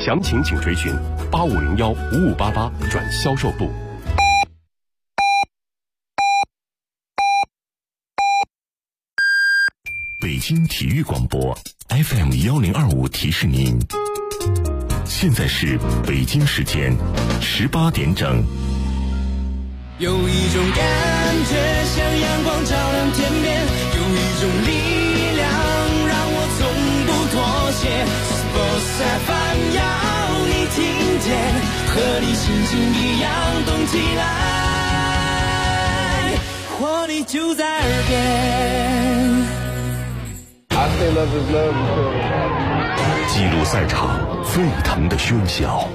详情请垂询8501-5588转销售部。 北京体育广播 FM1025 提示您，现在是北京时间18点整。 有一种感觉像阳光照亮天边，有一种力量让我从不妥协。Sports FM 要你听见，和你心情一样动起来，活力就在耳边。 记录赛场沸腾的喧嚣，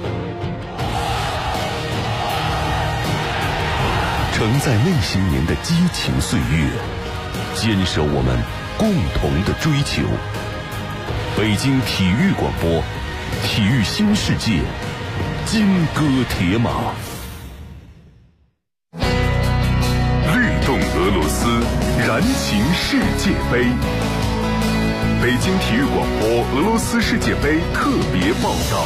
承载内心您的激情岁月，坚守我们共同的追求。北京体育广播，体育新世界，金戈铁马。律动俄罗斯，燃情世界杯。北京体育广播俄罗斯世界杯特别报道。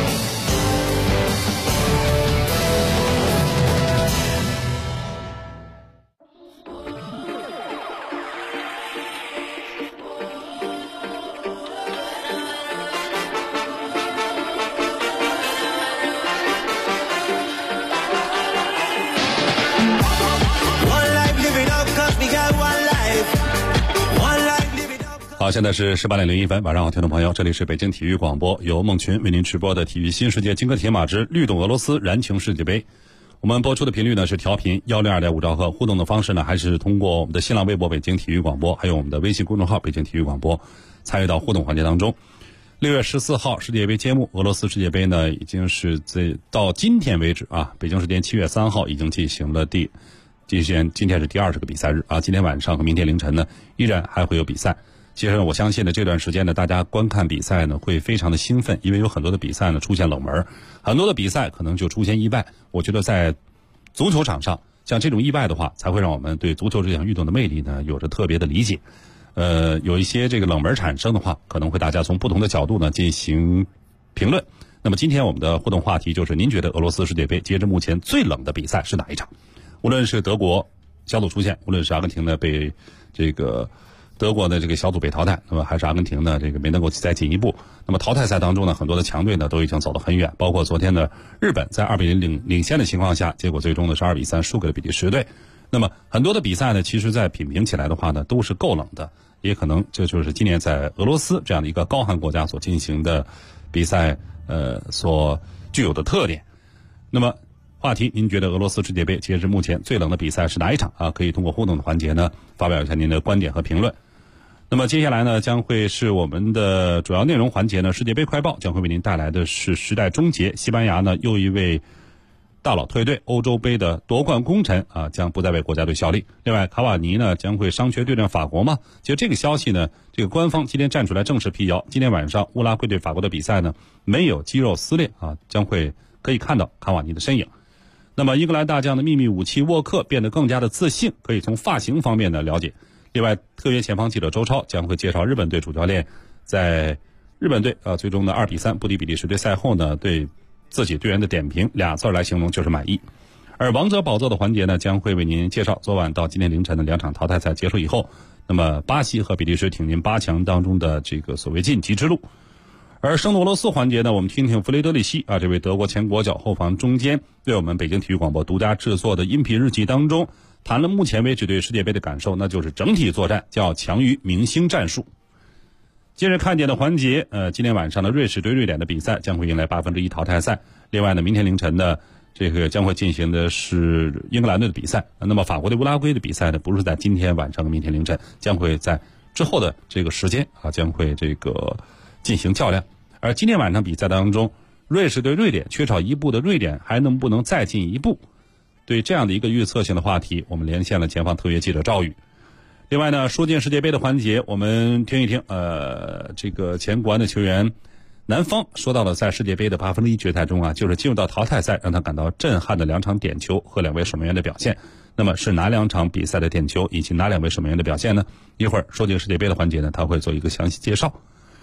好，现在是18点01分，晚上好，听众朋友，这里是北京体育广播，由孟群为您直播的体育新世界金戈铁马之律动俄罗斯燃情世界杯。我们播出的频率呢是调频102.5兆赫，互动的方式呢还是通过我们的新浪微博北京体育广播，还有我们的微信公众号北京体育广播，参与到互动环节当中。6月14号世界杯揭幕，俄罗斯世界杯呢已经是到今天为止啊，北京时间7月3号已经进行了今天是第20个比赛日啊，今天晚上和明天凌晨呢依然还会有比赛。其实我相信呢，这段时间呢，大家观看比赛呢会非常的兴奋，因为有很多的比赛呢出现冷门，很多的比赛可能就出现意外。我觉得在足球场上，像这种意外的话，才会让我们对足球这项运动的魅力呢有着特别的理解。有一些这个冷门产生的话，可能会大家从不同的角度呢进行评论。那么今天我们的互动话题就是：您觉得俄罗斯世界杯截至目前最冷的比赛是哪一场？无论是德国小组出线，无论是阿根廷呢被这个德国的这个小组被淘汰，那么还是阿根廷呢这个没能够再进一步。那么淘汰赛当中呢，很多的强队呢都已经走得很远，包括昨天的日本在2-0领先的情况下，结果最终呢是2-3输给了比利时队。那么很多的比赛呢，其实在品评起来的话呢，都是够冷的，也可能这就是今年在俄罗斯这样的一个高寒国家所进行的比赛所具有的特点。那么话题，您觉得俄罗斯世界杯截至目前最冷的比赛是哪一场啊？可以通过互动的环节呢发表一下您的观点和评论。那么接下来呢，将会是我们的主要内容环节呢，世界杯快报将会为您带来的是时代终结，西班牙呢又一位大佬退队，欧洲杯的夺冠功臣啊将不再为国家队效力。另外，卡瓦尼呢将会伤缺对阵法国吗？其实这个消息呢，这个官方今天站出来正式辟谣，今天晚上乌拉圭对法国的比赛呢没有肌肉撕裂啊，将会可以看到卡瓦尼的身影。那么英格兰大将的秘密武器沃克变得更加的自信，可以从发型方面的了解。另外，特约前方记者周超将会介绍日本队主教练在日本队最终的2-3不敌比利时队赛后呢，对自己队员的点评2字来形容就是满意。而王者宝座的环节呢，将会为您介绍昨晚到今天凌晨的2场淘汰赛结束以后，那么巴西和比利时挺进8强当中的这个所谓晋级之路。而生动俄罗斯环节呢，我们听听弗雷德里希这位德国前国脚后防中坚对我们北京体育广播独家制作的音频日记当中谈了目前为止对世界杯的感受，那就是整体作战叫强于明星战术。今日看点的环节，今天晚上的瑞士对瑞典的比赛将会迎来1/8淘汰赛。另外呢，明天凌晨的这个将会进行的是英格兰队的比赛。那么法国对乌拉圭的比赛呢，不是在今天晚上和明天凌晨，将会在之后的这个时间将会这个进行较量。而今天晚上比赛当中，瑞士对瑞典缺少一步的瑞典还能不能再进一步？对这样的一个预测性的话题，我们连线了前方特约记者赵宇。另外呢，说进世界杯的环节，我们听一听这个前国安的球员南方说到了在世界杯的1/8决赛中就是进入到淘汰赛让他感到震撼的2场点球和2位守门员的表现。那么是哪2场比赛的点球以及哪2位守门员的表现呢？一会儿说进世界杯的环节呢，他会做一个详细介绍。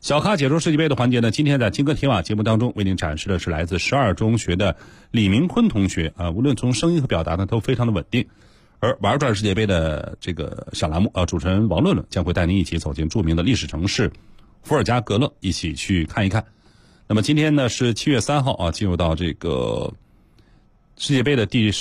小咖解说世界杯的环节呢，今天在金歌铁马节目当中为您展示的是来自12中学的李明坤同学啊，无论从声音和表达呢都非常的稳定。而玩转世界杯的这个小栏目啊，主持人王论论将会带您一起走进著名的历史城市伏尔加格勒，一起去看一看。那么今天呢是7月3号啊，进入到这个世界杯的第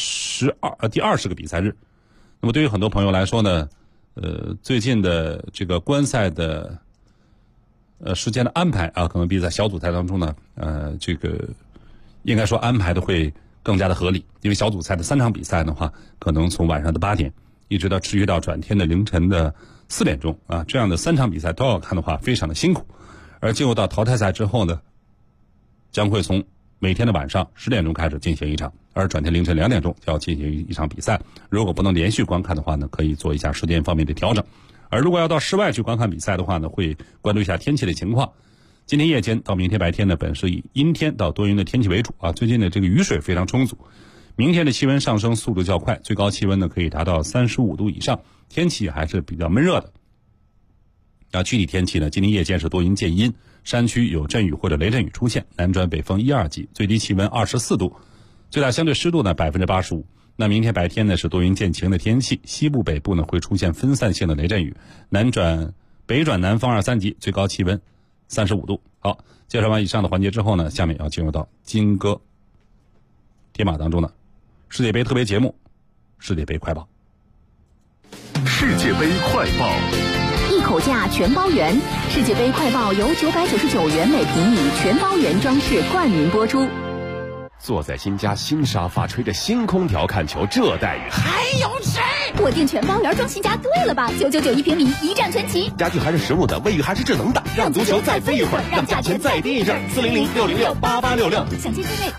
20个比赛日。那么对于很多朋友来说呢，最近的这个观赛的时间的安排啊，可能比在小组赛当中呢，这个应该说安排的会更加的合理，因为小组赛的3场比赛的话，可能从晚上的8点一直到持续到转天的凌晨的4点钟啊，这样的3场比赛都要看的话，非常的辛苦。而进入到淘汰赛之后呢，将会从每天的晚上10点钟开始进行一场，而转天凌晨2点钟就要进行一场比赛。如果不能连续观看的话呢，可以做一下时间方面的调整。而如果要到室外去观看比赛的话呢，会关注一下天气的情况。今天夜间到明天白天呢，本是以阴天到多云的天气为主啊。最近的这个雨水非常充足，明天的气温上升速度较快，最高气温呢可以达到35度以上，天气还是比较闷热的。具体天气呢，今天夜间是多云见阴，山区有阵雨或者雷阵雨出现，南转北风1、2级，最低气温24度，最大相对湿度呢85%。那明天白天呢是多云见晴的天气，西部北部呢会出现分散性的雷阵雨，北转南风2、3级，最高气温35度。好，介绍完以上的环节之后呢，下面要进入到金歌铁马当中的世界杯特别节目世界杯快报。 世界杯快报， 一口价全包圆，世界杯快报由999元每平米全包圆装饰冠名播出。 坐在新家新沙发，吹着新空调看球，这待遇还有谁？ 我订全包圆装新家，对了吧？999一平米，一站全齐。 家具还是实木的，卫浴还是智能的，让足球再飞一会儿，让价钱再低一阵。400-606-8866， 详情资内。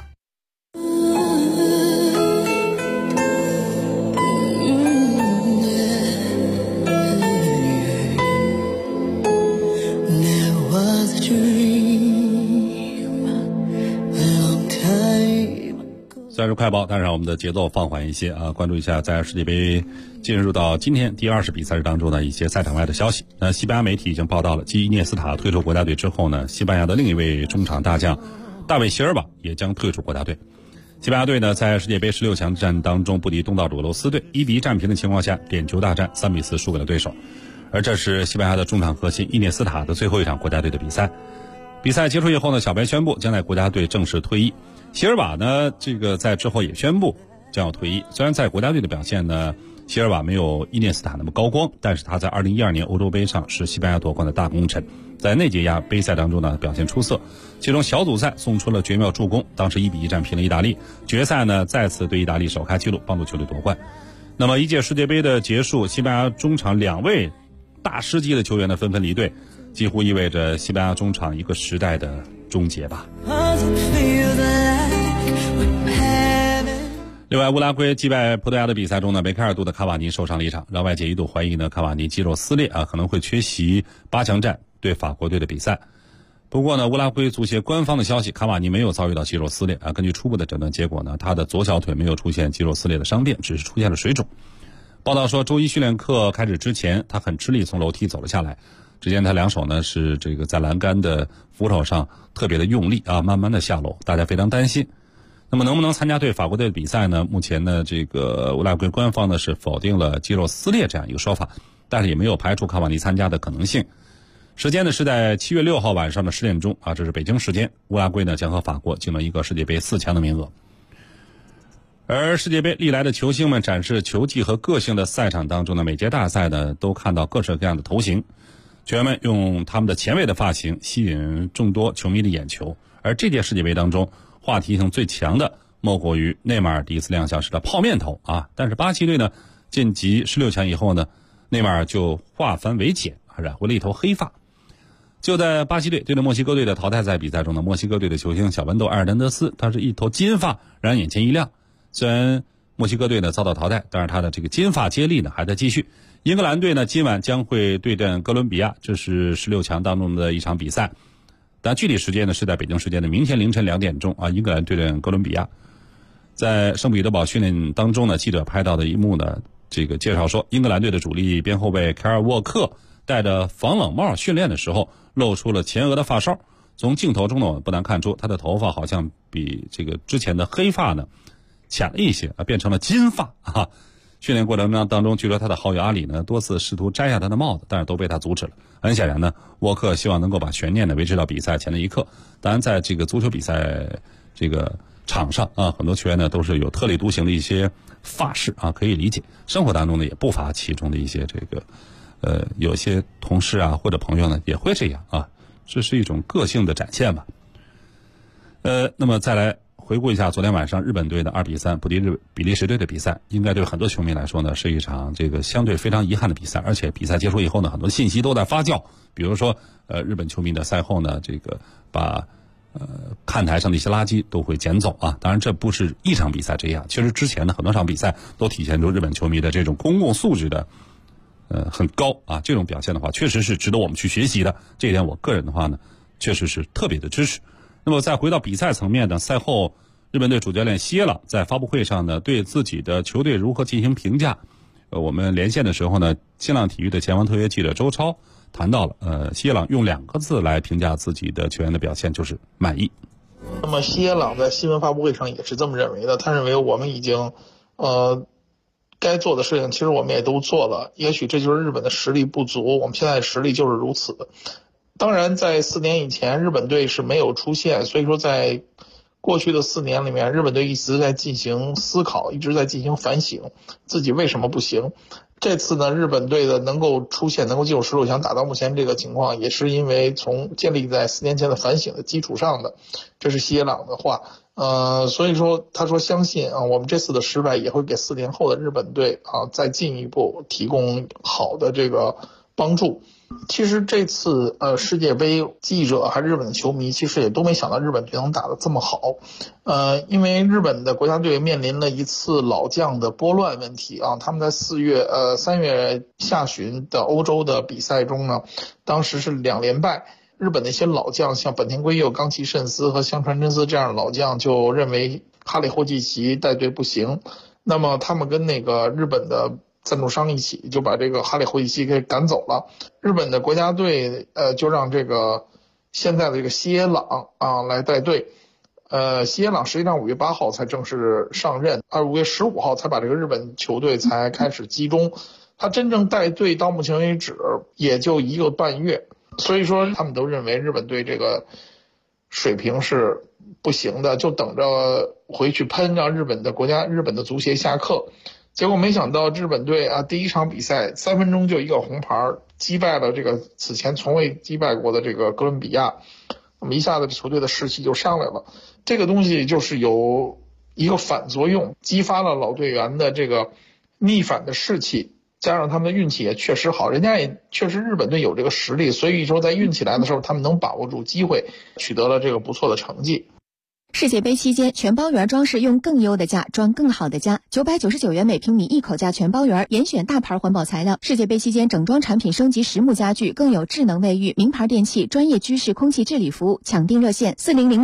虽然是快报，但是让我们的节奏放缓一些啊，关注一下在世界杯进入到今天第20比赛日当中的一些赛场外的消息。西班牙媒体已经报道了，继伊涅斯塔退出国家队之后呢，西班牙的另一位中场大将大卫席尔瓦也将退出国家队。西班牙队呢在世界杯16强战当中不敌东道主俄罗斯队，1-1战平的情况下，点球大战3-4输给了对手。而这是西班牙的中场核心伊涅斯塔的最后一场国家队的比赛。比赛结束以后呢，小白宣布将在国家队正式退役。席尔瓦呢，这个在之后也宣布将要退役。虽然在国家队的表现呢，席尔瓦没有伊涅斯塔那么高光，但是他在2012年欧洲杯上是西班牙夺冠的大功臣，在那届杯赛当中呢表现出色，其中小组赛送出了绝妙助攻，当时1-1战平了意大利，决赛呢再次对意大利首开纪录，帮助球队夺冠。那么一届世界杯的结束，西班牙中场2位大师级的球员呢纷纷离队，几乎意味着西班牙中场一个时代的终结吧。另外，乌拉圭击败葡萄牙的比赛中呢，梅开二度的卡瓦尼受伤离场，让外界一度怀疑呢卡瓦尼肌肉撕裂啊，可能会缺席8强战对法国队的比赛。不过呢，乌拉圭足协官方的消息，卡瓦尼没有遭遇到肌肉撕裂啊。根据初步的诊断结果呢，他的左小腿没有出现肌肉撕裂的伤变，只是出现了水肿。报道说，周一训练课开始之前，他很吃力从楼梯走了下来。只见他2手呢是这个在栏杆的扶手上特别的用力啊，慢慢的下楼，大家非常担心。那么能不能参加对法国队的比赛呢？目前呢，这个乌拉圭官方呢是否定了肌肉撕裂这样一个说法，但是也没有排除卡瓦尼参加的可能性。时间呢是在7月6号晚上的10点钟啊，这是北京时间。乌拉圭呢将和法国竞争一个世界杯4强的名额。而世界杯历来的球星们展示球技和个性的赛场当中呢，每届大赛呢都看到各式各样的头型，球员们用他们的前卫的发型吸引众多球迷的眼球。而这届世界杯当中，话题性最强的莫过于内马尔第一次亮相时的泡面头啊！但是巴西队呢晋级16强以后呢，内马尔就化繁为简，染回了一头黑发。就在巴西队对着墨西哥队的淘汰赛比赛中呢，墨西哥队的球星小豌豆埃尔南德斯，他是一头金发，让人眼前一亮。虽然墨西哥队呢遭到淘汰，但是他的这个金发接力呢还在继续。英格兰队呢今晚将会对阵哥伦比亚，这是16强当中的一场比赛。但具体时间呢是在北京时间的明天凌晨2点钟啊，英格兰对阵哥伦比亚。在圣彼得堡训练当中呢，记者拍到的一幕呢，这个介绍说，英格兰队的主力边后卫凯尔沃克戴着防冷帽训练的时候，露出了前额的发梢。从镜头中呢，我们不难看出他的头发好像比这个之前的黑发呢浅了一些啊，变成了金发啊。训练过程当中，据说他的好友阿里呢多次试图摘下他的帽子，但是都被他阻止了。很显然呢，沃克希望能够把悬念呢维持到比赛前的一刻。当然，在这个足球比赛这个场上啊，很多球员呢都是有特立独行的一些发式啊，可以理解。生活当中呢也不乏其中的一些这个有些同事啊或者朋友呢也会这样啊，这是一种个性的展现吧。那么再来回顾一下昨天晚上日本队的2-3不敌比利时队的比赛，应该对很多球迷来说呢是一场这个相对非常遗憾的比赛，而且比赛结束以后呢，很多信息都在发酵，比如说日本球迷的赛后呢，这个把看台上的一些垃圾都会捡走啊。当然这不是一场比赛这样，其实之前的很多场比赛都体现出日本球迷的这种公共素质的很高啊，这种表现的话确实是值得我们去学习的，这一点我个人的话呢确实是特别的支持。那么再回到比赛层面呢，赛后日本队主教练西耶朗在发布会上呢对自己的球队如何进行评价。我们连线的时候呢，新浪体育的前方特约记者周超谈到了西耶朗用2个字来评价自己的球员的表现，就是满意。 那么西耶朗在新闻发布会上也是这么认为的，他认为我们已经该做的事情其实我们也都做了，也许这就是日本的实力不足，我们现在的实力就是如此。当然在4年以前日本队是没有出现，所以说在过去的4年里面，日本队一直在进行思考，一直在进行反省自己为什么不行。这次呢，日本队的能够出现，能够进入16强，打到目前这个情况，也是因为从建立在4年前的反省的基础上的。这是西耶朗的话。所以说他说相信啊，我们这次的失败也会给4年后的日本队啊再进一步提供好的这个帮助。其实这次世界杯记者还是日本的球迷其实也都没想到日本队能打得这么好。因为日本的国家队面临了一次老将的拨乱问题啊，他们在3月下旬的欧洲的比赛中呢，当时是2连败。日本的一些老将像本田圭佑、冈崎慎司和香川真司这样的老将就认为哈里霍季奇带队不行，那么他们跟那个日本的赞助商一起就把这个哈里霍季奇给赶走了。日本的国家队就让这个现在的这个西耶朗啊来带队。西耶朗实际上5月8号才正式上任，而5月15号才把这个日本球队才开始集中。他真正带队到目前为止也就1个半月，所以说他们都认为日本队这个水平是不行的，就等着回去喷，让日本的足协下课。结果没想到日本队啊，第一场比赛3分钟就1个红牌，击败了这个此前从未击败过的这个哥伦比亚。那么一下子球队的士气就上来了。这个东西就是有一个反作用，激发了老队员的这个逆反的士气，加上他们的运气也确实好，人家也确实日本队有这个实力，所以说在运气来的时候他们能把握住机会，取得了这个不错的成绩。 世界杯期间，全包圆装饰用更优的价装更好的家，999元每平米一口价全包圆，严选大牌环保材料。世界杯期间整装产品升级实木家具，更有智能卫浴、名牌电器、专业居室空气治理服务。抢订热线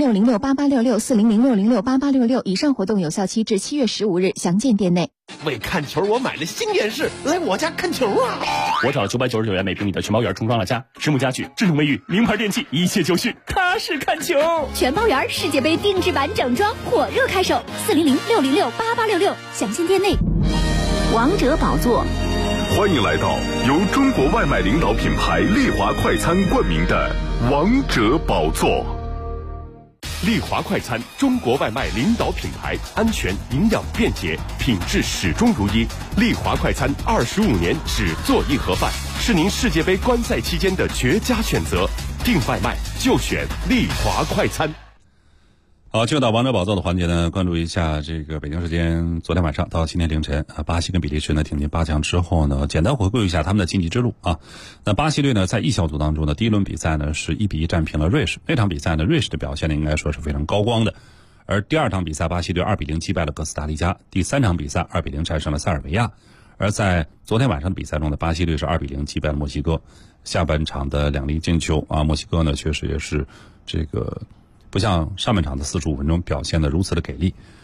4006068866，4006068866。以上活动有效期至7月15日，详见店内。 为看球，我买了新电视，来我家看球啊！ 我找了999元每平米的全包圆重装了家，实木家具、智能卫浴、名牌电器，一切就绪，踏实看球。 全包圆世界杯定制版整装火热开售，4006068866，详见店内。 王者宝座， 欢迎来到由中国外卖领导品牌丽华快餐冠名的王者宝座。 丽华快餐，中国外卖领导品牌，安全、营养、便捷，品质始终如一。丽华快餐25年只做一盒饭，是您世界杯观赛期间的绝佳选择。订外卖就选丽华快餐。 好，进入到王者宝座的环节呢，关注一下这个北京时间昨天晚上到今天凌晨巴西跟比利时呢挺进8强之后呢，简单回顾一下他们的晋级之路啊。那巴西队呢在E小组当中的第一轮比赛呢是1-1战平了瑞士，那场比赛呢瑞士的表现呢应该说是非常高光的。而第2场比赛巴西队2-0击败了哥斯达黎加，第3场比赛2-0战胜了塞尔维亚。而在昨天晚上的比赛中呢，巴西队是2-0击败了墨西哥。下半场的2粒进球啊，墨西哥呢确实也是这个不像上半场的45分钟表现的如此的给力。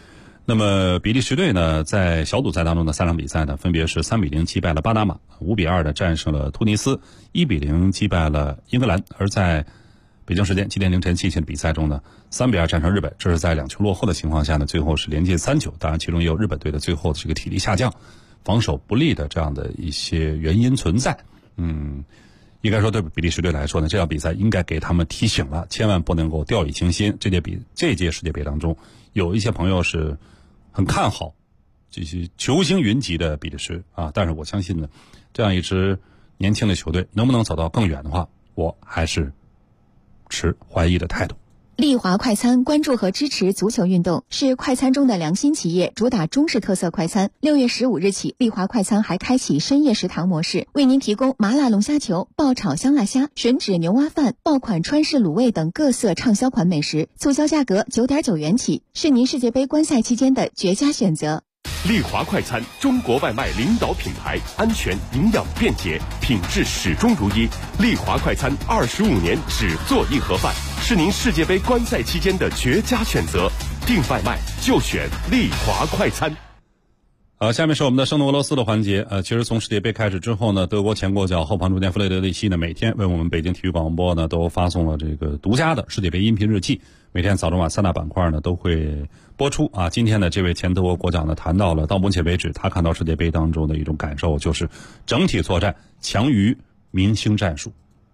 那么比利时队呢，在小组赛当中的3场比赛呢，分别是3-0击败了巴拿马，5-2的战胜了突尼斯，1-0击败了英格兰。而在北京时间今天凌晨进行的比赛中呢，3-2战胜日本，这是在2球落后的情况下呢，最后是连进3球。当然，其中也有日本队的最后的这个体力下降、防守不利的这样的一些原因存在。应该说对比利时队来说呢，这场比赛应该给他们提醒了，千万不能够掉以轻心。这届世界杯当中，有一些朋友是很看好这些球星云集的比利时啊，但是我相信呢，这样一支年轻的球队能不能走到更远的话，我还是持怀疑的态度。 丽华快餐关注和支持足球运动，是快餐中的良心企业，主打中式特色快餐。6月15日起，丽华快餐还开启深夜食堂模式，为您提供麻辣龙虾球、爆炒香辣虾、吮指牛蛙饭、爆款川式卤味等各色畅销款美食，促销价格9.9元起，是您世界杯观赛期间的绝佳选择。 丽华快餐，中国外卖领导品牌，安全、营养、便捷，品质始终如一。丽华快餐25年只做一盒饭，是您世界杯观赛期间的绝佳选择。订外卖就选丽华快餐。 下面是我们的生动俄罗斯的环节。其实从世界杯开始之后呢，德国前国脚后防中坚弗雷德里希呢，每天为我们北京体育广播呢都发送了这个独家的世界杯音频日记，每天早中晚3大板块呢都会播出啊。今天呢，这位前德国国脚呢谈到了到目前为止他看到世界杯当中的一种感受，就是整体作战强于明星战术。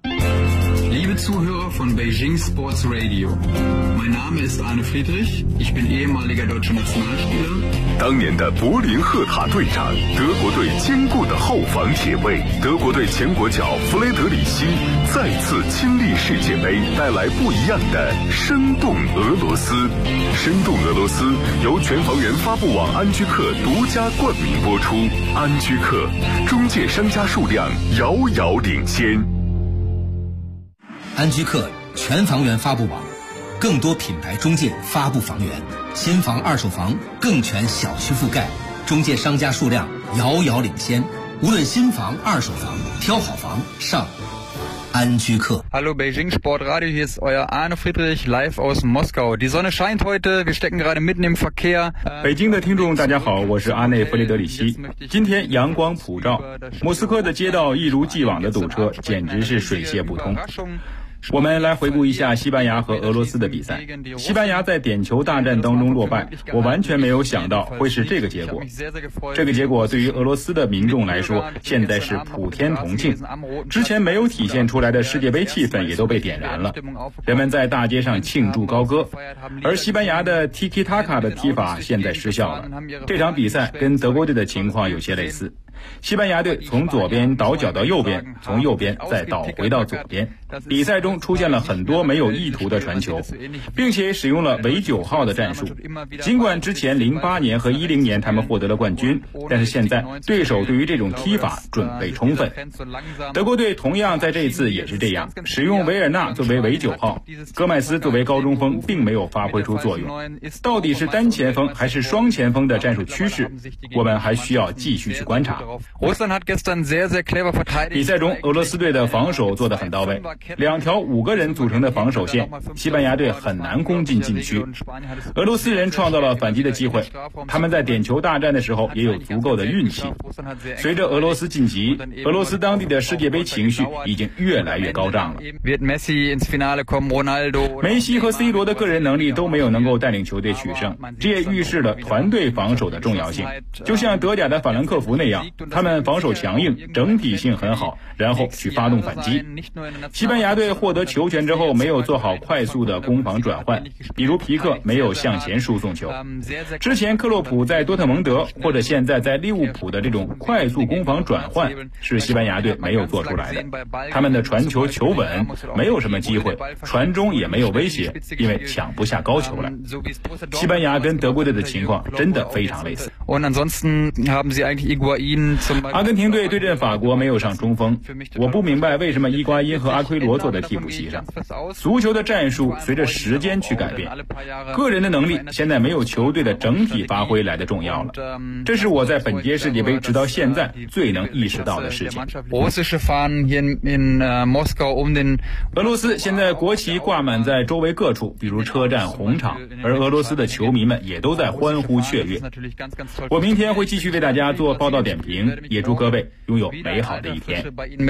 Liebe Zuhörer von Beijing Sports Radio, mein Name ist Arne Friedrich, ich bin ehemaliger deutscher Nationalspieler. 当年的柏林赫塔队长，德国队坚固的后防铁卫，德国队前国脚弗雷德里希再次亲历世界杯，带来不一样的生动俄罗斯。生动俄罗斯由全房源发布网安居客独家冠名播出。安居客中介商家数量遥遥领先。 安居客全房源发布网，更多品牌中介发布房源，新房二手房更全小区覆盖，中介商家数量遥遥领先。无论新房二手房，挑好房上安居客。 Hallo Beijing Sportradio, hier ist euer Arne Friedrich live aus Moskau. Die Sonne scheint heute, wir stecken gerade mitten im Verkehr. 北京的听众大家好，我是阿内弗雷德里希。今天阳光普照，莫斯科的街道一如既往的堵车，简直是水泄不通。我们来回顾一下西班牙和俄罗斯的比赛。西班牙在点球大战当中落败，我完全没有想到会是这个结果。这个结果对于俄罗斯的民众来说，现在是普天同庆。之前没有体现出来的世界杯气氛也都被点燃了，人们在大街上庆祝高歌。而西班牙的 Tiki Taka 的踢法现在失效了。这场比赛跟德国队的情况有些类似。西班牙队从左边倒脚到右边，从右边再倒回到左边。比赛中出现了很多没有意图的传球，并且使用了围9号的战术。尽管之前08年和10年他们获得了冠军，但是现在对手对于这种踢法准备充分。德国队同样在这一次也是这样，使用维尔纳作为围9号，戈麦斯作为高中锋并没有发挥出作用。到底是单前锋还是双前锋的战术趋势，我们还需要继续去观察。比赛中俄罗斯队的防守做得很到位，2条5个人组成的防守线，西班牙队很难攻进禁区。俄罗斯人创造了反击的机会，他们在点球大战的时候也有足够的运气。随着俄罗斯晋级，俄罗斯当地的世界杯情绪已经越来越高涨了。梅西和 C 罗的个人能力都没有能够带领球队取胜，这也预示了团队防守的重要性。就像德甲的法兰克福那样，他们防守强硬，整体性很好，然后去发动反击。西班牙队获得球权之后没有做好快速的攻防转换，比如皮克没有向前输送球。之前克洛普在多特蒙德或者现在在利物浦的这种快速攻防转换是西班牙队没有做出来的。他们的传球求稳，没有什么机会，传中也没有威胁，因为抢不下高球来。西班牙跟德国队的情况真的非常类似。 Und ansonsten haben sie eigentlich Higuain 阿根廷队对阵法国没有上中锋，我不明白为什么伊瓜因和阿奎罗坐在替补席上。足球的战术随着时间去改变，个人的能力现在没有球队的整体发挥来的重要了。这是我在本届世界杯直到现在最能意识到的事情。俄罗斯现在国旗挂满在周围各处，比如车站、红场，而俄罗斯的球迷们也都在欢呼雀跃。我明天会继续为大家做报道点评，也祝各位拥有美好的一天。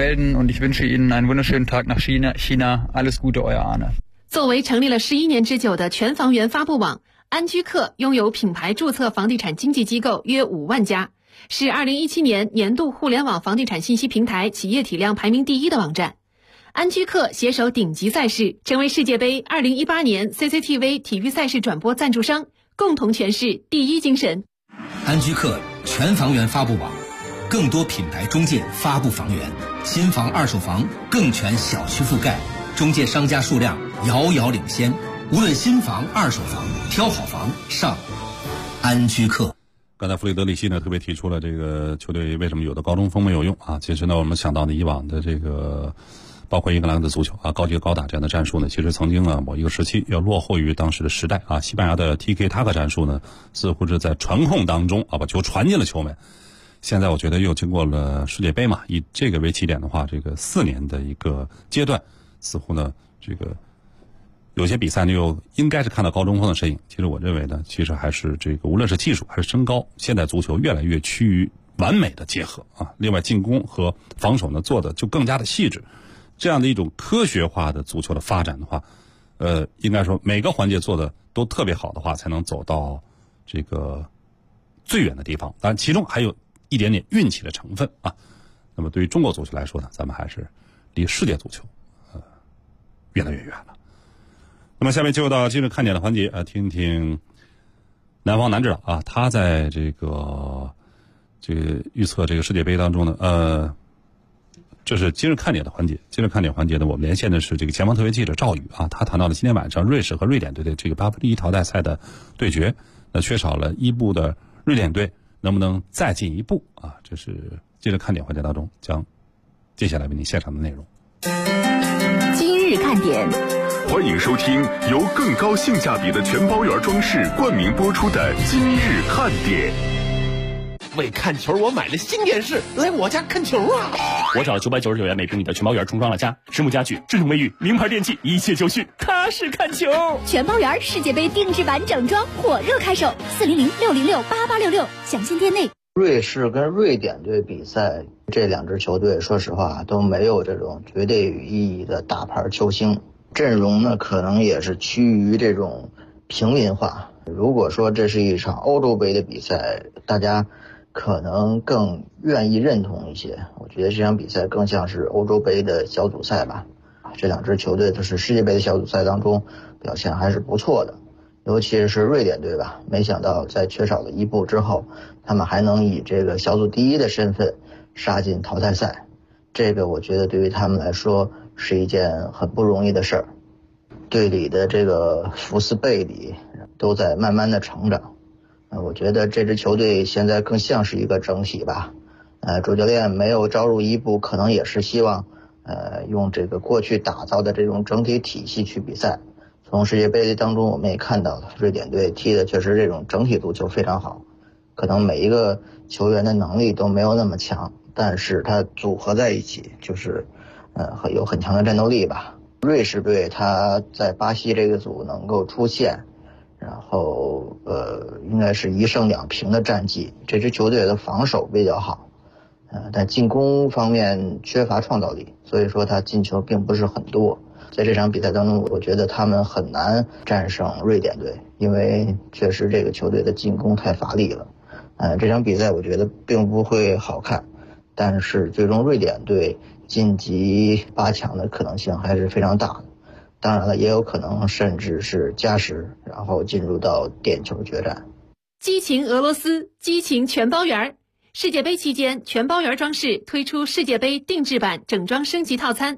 作为成立了11年之久的全房源发布网，安居客拥有品牌注册房地产经纪机构约5万家，是2017年年度互联网房地产信息平台企业体量排名第1的网站。安居客携手顶级赛事，成为世界杯2018年 CCTV 体育赛事转播赞助商，共同诠释第一精神。 安居客全房源发布网，更多品牌中介发布房源，新房二手房更全小区覆盖，中介商家数量遥遥领先。无论新房二手房，挑好房上安居客。 刚才弗雷德里希呢特别提出了这个球队为什么有的高中锋没有用啊？其实呢，我们想到的以往的这个包括英格兰的足球啊，高接高打这样的战术呢，其实曾经啊某一个时期要落后于当时的时代啊。西班牙的 TK 塔克战术呢，似乎是在传控当中啊把球传进了球门。现在我觉得又经过了世界杯嘛，以这个为起点的话，这个4年的一个阶段，似乎呢这个有些比赛呢又应该是看到高中锋的身影。其实我认为呢，其实还是这个无论是技术还是身高，现代足球越来越趋于完美的结合啊。另外进攻和防守呢做的就更加的细致。这样的一种科学化的足球的发展的话，应该说每个环节做的都特别好的话，才能走到这个最远的地方。当然，其中还有一点点运气的成分啊。那么对于中国足球来说呢，咱们还是离世界足球越来越远了。那么下面就到今日看点的环节啊，听听南方男指导啊，他在这个预测这个世界杯当中呢，这是今日看点的环节。今日看点环节呢，我们连线的是这个前方特约记者赵宇啊，他谈到了今天晚上瑞士和瑞典队的这个8分之1淘汰赛的对决。那缺少了伊布的瑞典队能不能再进一步啊？这是今日看点环节当中将接下来为您献上的内容。 今日看点， 欢迎收听由更高性价比的全包圆装饰冠名播出的今日看点。 为看球，我买了新电视，来我家看球啊！ 我找999元每平米的全包圆重装了家，实木家具、智能卫浴、名牌电器，一切就绪，踏实看球。 全包圆世界杯定制版整装火热开售，400-606-8866，详情店内。 瑞士跟瑞典队比赛，这两支球队说实话都没有这种绝对意义的大牌球星，阵容呢可能也是趋于这种平民化。如果说这是一场欧洲杯的比赛，大家可能更愿意认同一些。我觉得这场比赛更像是欧洲杯的小组赛吧。这两支球队都是世界杯的小组赛当中表现还是不错的，尤其是瑞典队吧，没想到在缺少了伊布之后，他们还能以这个小组第1的身份杀进淘汰赛。这个我觉得对于他们来说是一件很不容易的事儿。队里的这个福斯贝里都在慢慢的成长。我觉得这支球队现在更像是一个整体吧。主教练没有招入伊布，可能也是希望用这个过去打造的这种整体体系去比赛。从世界杯当中我们也看到了，瑞典队踢的确实这种整体足球非常好，可能每一个球员的能力都没有那么强，但是他组合在一起就是有很强的战斗力吧。瑞士队他在巴西这个组能够出现，然后应该是1胜2平的战绩。这支球队的防守比较好，但进攻方面缺乏创造力，所以说他进球并不是很多。在这场比赛当中，我觉得他们很难战胜瑞典队，因为确实这个球队的进攻太乏力了。这场比赛我觉得并不会好看，但是最终瑞典队晋级8强的可能性还是非常大的。当然了，也有可能甚至是加时，然后进入到点球决战。 激情俄罗斯，激情全包圆。世界杯期间，全包圆装饰推出世界杯定制版整装升级套餐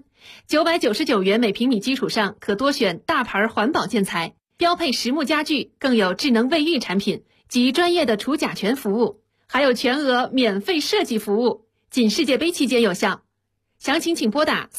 ，999元每平米基础上可多选大牌环保建材，标配实木家具，更有智能卫浴产品及专业的除甲醛服务。 还有全额免费设计服务，仅世界杯期间有效。详情请拨打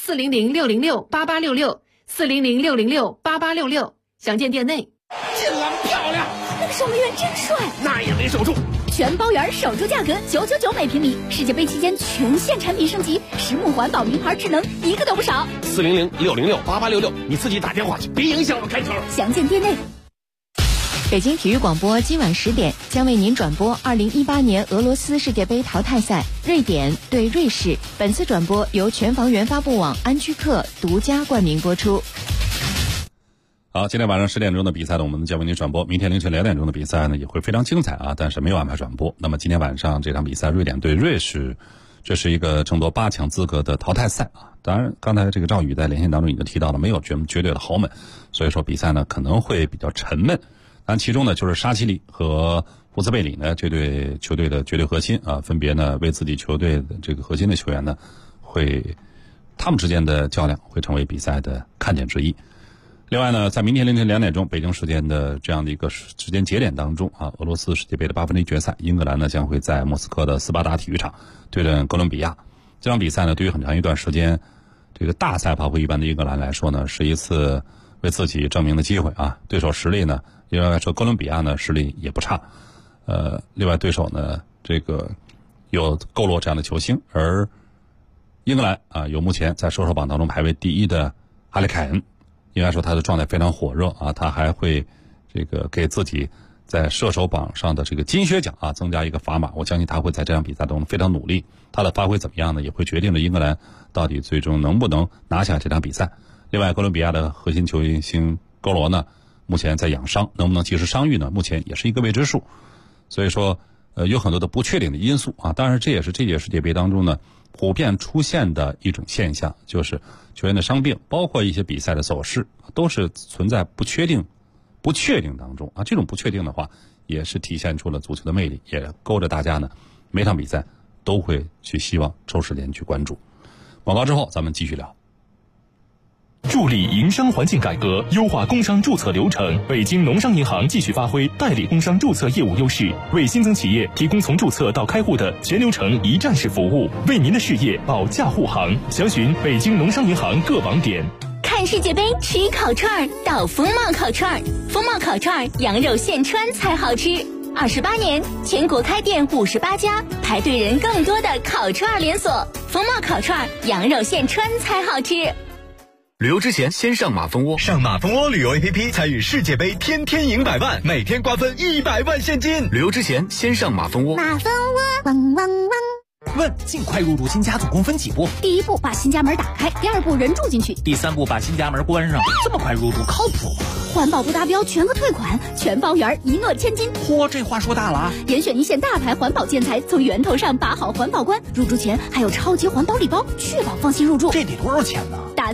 400-606-8866，400-606-8866，详见店内。 进篮漂亮， 那个守门员真帅， 那也没守住。 全包圆守住价格999每平米，世界杯期间全线产品升级，实木环保名牌智能一个都不少。 400-606-8866，你自己打电话去，别影响我看球。 详见店内。 北京体育广播今晚10点将为您转播2018年俄罗斯世界杯淘汰赛，瑞典对瑞士。本次转播由全房源发布网安居客独家冠名播出。 好，今天晚上10点钟的比赛呢，我们将为您转播。明天凌晨2点钟的比赛呢，也会非常精彩啊，但是没有安排转播。那么今天晚上这场比赛，瑞典对瑞士，这是一个争夺8强资格的淘汰赛啊。当然，刚才这个赵宇在连线当中已经提到了，没有绝对的豪门，所以说比赛呢可能会比较沉闷。但其中呢，就是沙奇里和乌兹贝里呢这对球队的绝对核心啊，分别呢为自己球队的这个核心的球员呢，他们之间的较量会成为比赛的看点之一。另外呢，在明天凌晨2点钟北京时间的这样的一个时间节点当中啊，俄罗斯世界杯的1/8决赛，英格兰呢将会在莫斯科的斯巴达体育场对阵哥伦比亚。这场比赛呢，对于很长一段时间这个大赛跑步一般的英格兰来说呢，是一次为自己证明的机会啊。对手实力呢，应该说哥伦比亚呢实力也不差，另外对手呢这个有够罗这样的球星，而英格兰啊有目前在射手榜当中排位第1的哈里凯恩。应该说他的状态非常火热啊，他还会这个给自己在射手榜上的这个金靴奖啊增加一个砝码。我相信他会在这场比赛中非常努力，他的发挥怎么样呢，也会决定着英格兰到底最终能不能拿下这场比赛。另外，哥伦比亚的核心球星勾罗呢，目前在养伤，能不能及时伤愈呢？目前也是一个未知数。所以说，有很多的不确定的因素啊。当然，这也是这届世界杯当中呢普遍出现的一种现象，就是球员的伤病，包括一些比赛的走势，都是存在不确定当中啊。这种不确定的话，也是体现出了足球的魅力，也勾着大家呢每场比赛都会去希望抽时间去关注。广告之后，咱们继续聊。 助力营商环境改革，优化工商注册流程。北京农商银行继续发挥代理工商注册业务优势，为新增企业提供从注册到开户的全流程一站式服务，为您的事业保驾护航。详询北京农商银行各网点。 看世界杯吃烤串到风貌烤串，风貌烤串羊肉现穿才好吃。28年，全国开店58家，排队人更多的烤串连锁。风貌烤串羊肉现穿才好吃。 旅游之前先上马蜂窝，上马蜂窝旅游 APP 参与世界杯，天天赢100万，每天瓜分100万现金。旅游之前先上马蜂窝。 马蜂窝，汪汪汪。 问：尽快入住新家总共分几步？ 第1步把新家门打开，第2步人住进去， 第3步把新家门关上。这么快入住靠谱吗？ 环保不达标全额退款，全包圆一诺千金。 嚯，这话说大了啊！ 严选一线大牌环保建材，从源头上把好环保关。入住前还有超级环保礼包，确保放心入住。 这得多少钱呢？ 打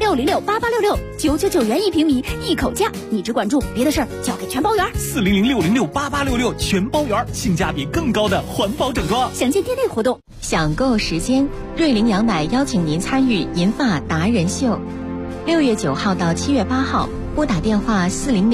400-606-8866，999元1平米，一口价。你只管住，别的事儿交给全包圆。 400-606-8866，全包圆，性价比更高的环保整装。 详见店内活动。 享购时间，瑞麟羊奶邀请您参与银发达人秀，6月9号到7月8号，拨打电话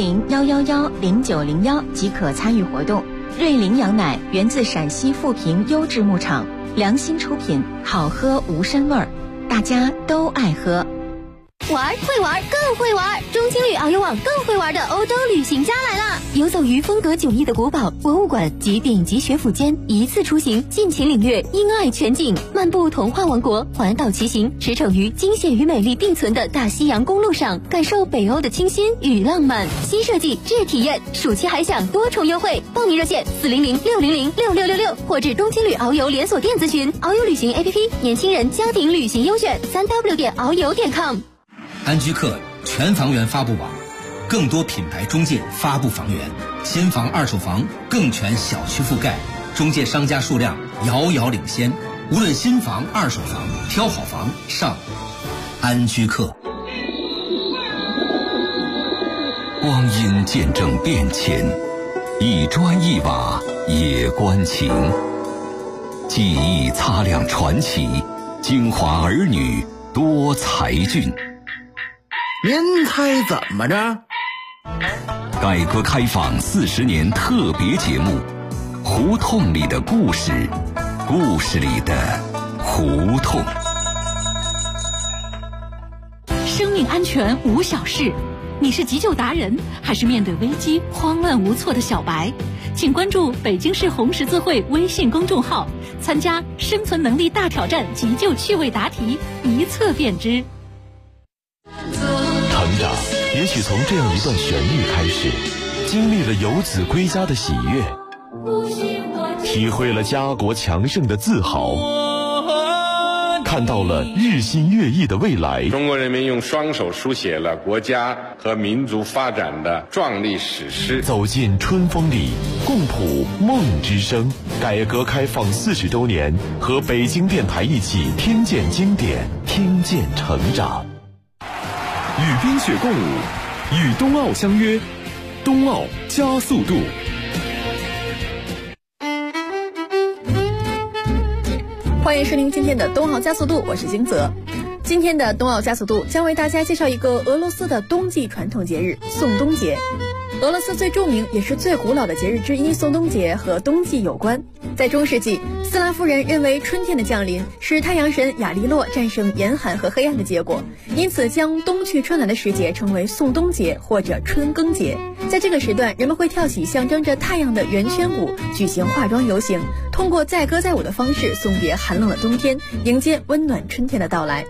400-111-0901即可参与活动。瑞麟羊奶源自陕西富平优质牧场，良心出品，好喝无膻味儿，大家都爱喝。 玩会玩更会玩，中青旅遨游网更会玩的欧洲旅行家来了！游走于风格迥异的古堡、博物馆及顶级学府间，一次出行尽情领略英爱全景，漫步童话王国，环岛骑行，驰骋于惊险与美丽并存的大西洋公路上，感受北欧的清新与浪漫。新设计智体验，暑期还享多重优惠，报名热线400-600-6666或至东青旅遨游连锁店咨询。遨游旅行 APP， 年轻人家庭旅行优选，3w.遨游.com。 安居客全房源发布网，更多品牌中介发布房源，新房二手房更全小区覆盖，中介商家数量遥遥领先。无论新房二手房，挑好房上安居客。 光阴见证变迁，一砖一瓦也关情。记忆擦亮传奇，京华儿女多才俊。 您猜怎么着？ 改革开放40年特别节目， 胡同里的故事，故事里的胡同。 生命安全无小事，你是急救达人，还是面对危机慌乱无措的小白？请关注北京市红十字会微信公众号，参加生存能力大挑战急救趣味答题，一测便知。 成长也许从这样一段旋律开始，经历了游子归家的喜悦，体会了家国强盛的自豪，看到了日新月异的未来。 中国人民用双手书写了国家和民族发展的壮丽史诗。 走进春风里，共谱梦之声。改革开放40周年，和北京电台一起听见经典，听见成长。 与冰雪共舞，与冬奥相约，冬奥加速度。 欢迎收听今天的冬奥加速度，我是金泽。今天的冬奥加速度将为大家介绍一个俄罗斯的冬季传统节日——宋冬节。俄罗斯最著名也是最古老的节日之一，宋冬节和冬季有关。在中世纪，斯拉夫人认为春天的降临是太阳神亚利洛战胜严寒和黑暗的结果，因此将冬去春来的时节称为宋冬节或者春耕节。在这个时段，人们会跳起象征着太阳的圆圈舞，举行化妆游行，通过载歌载舞的方式送别寒冷的冬天，迎接温暖春天的到来。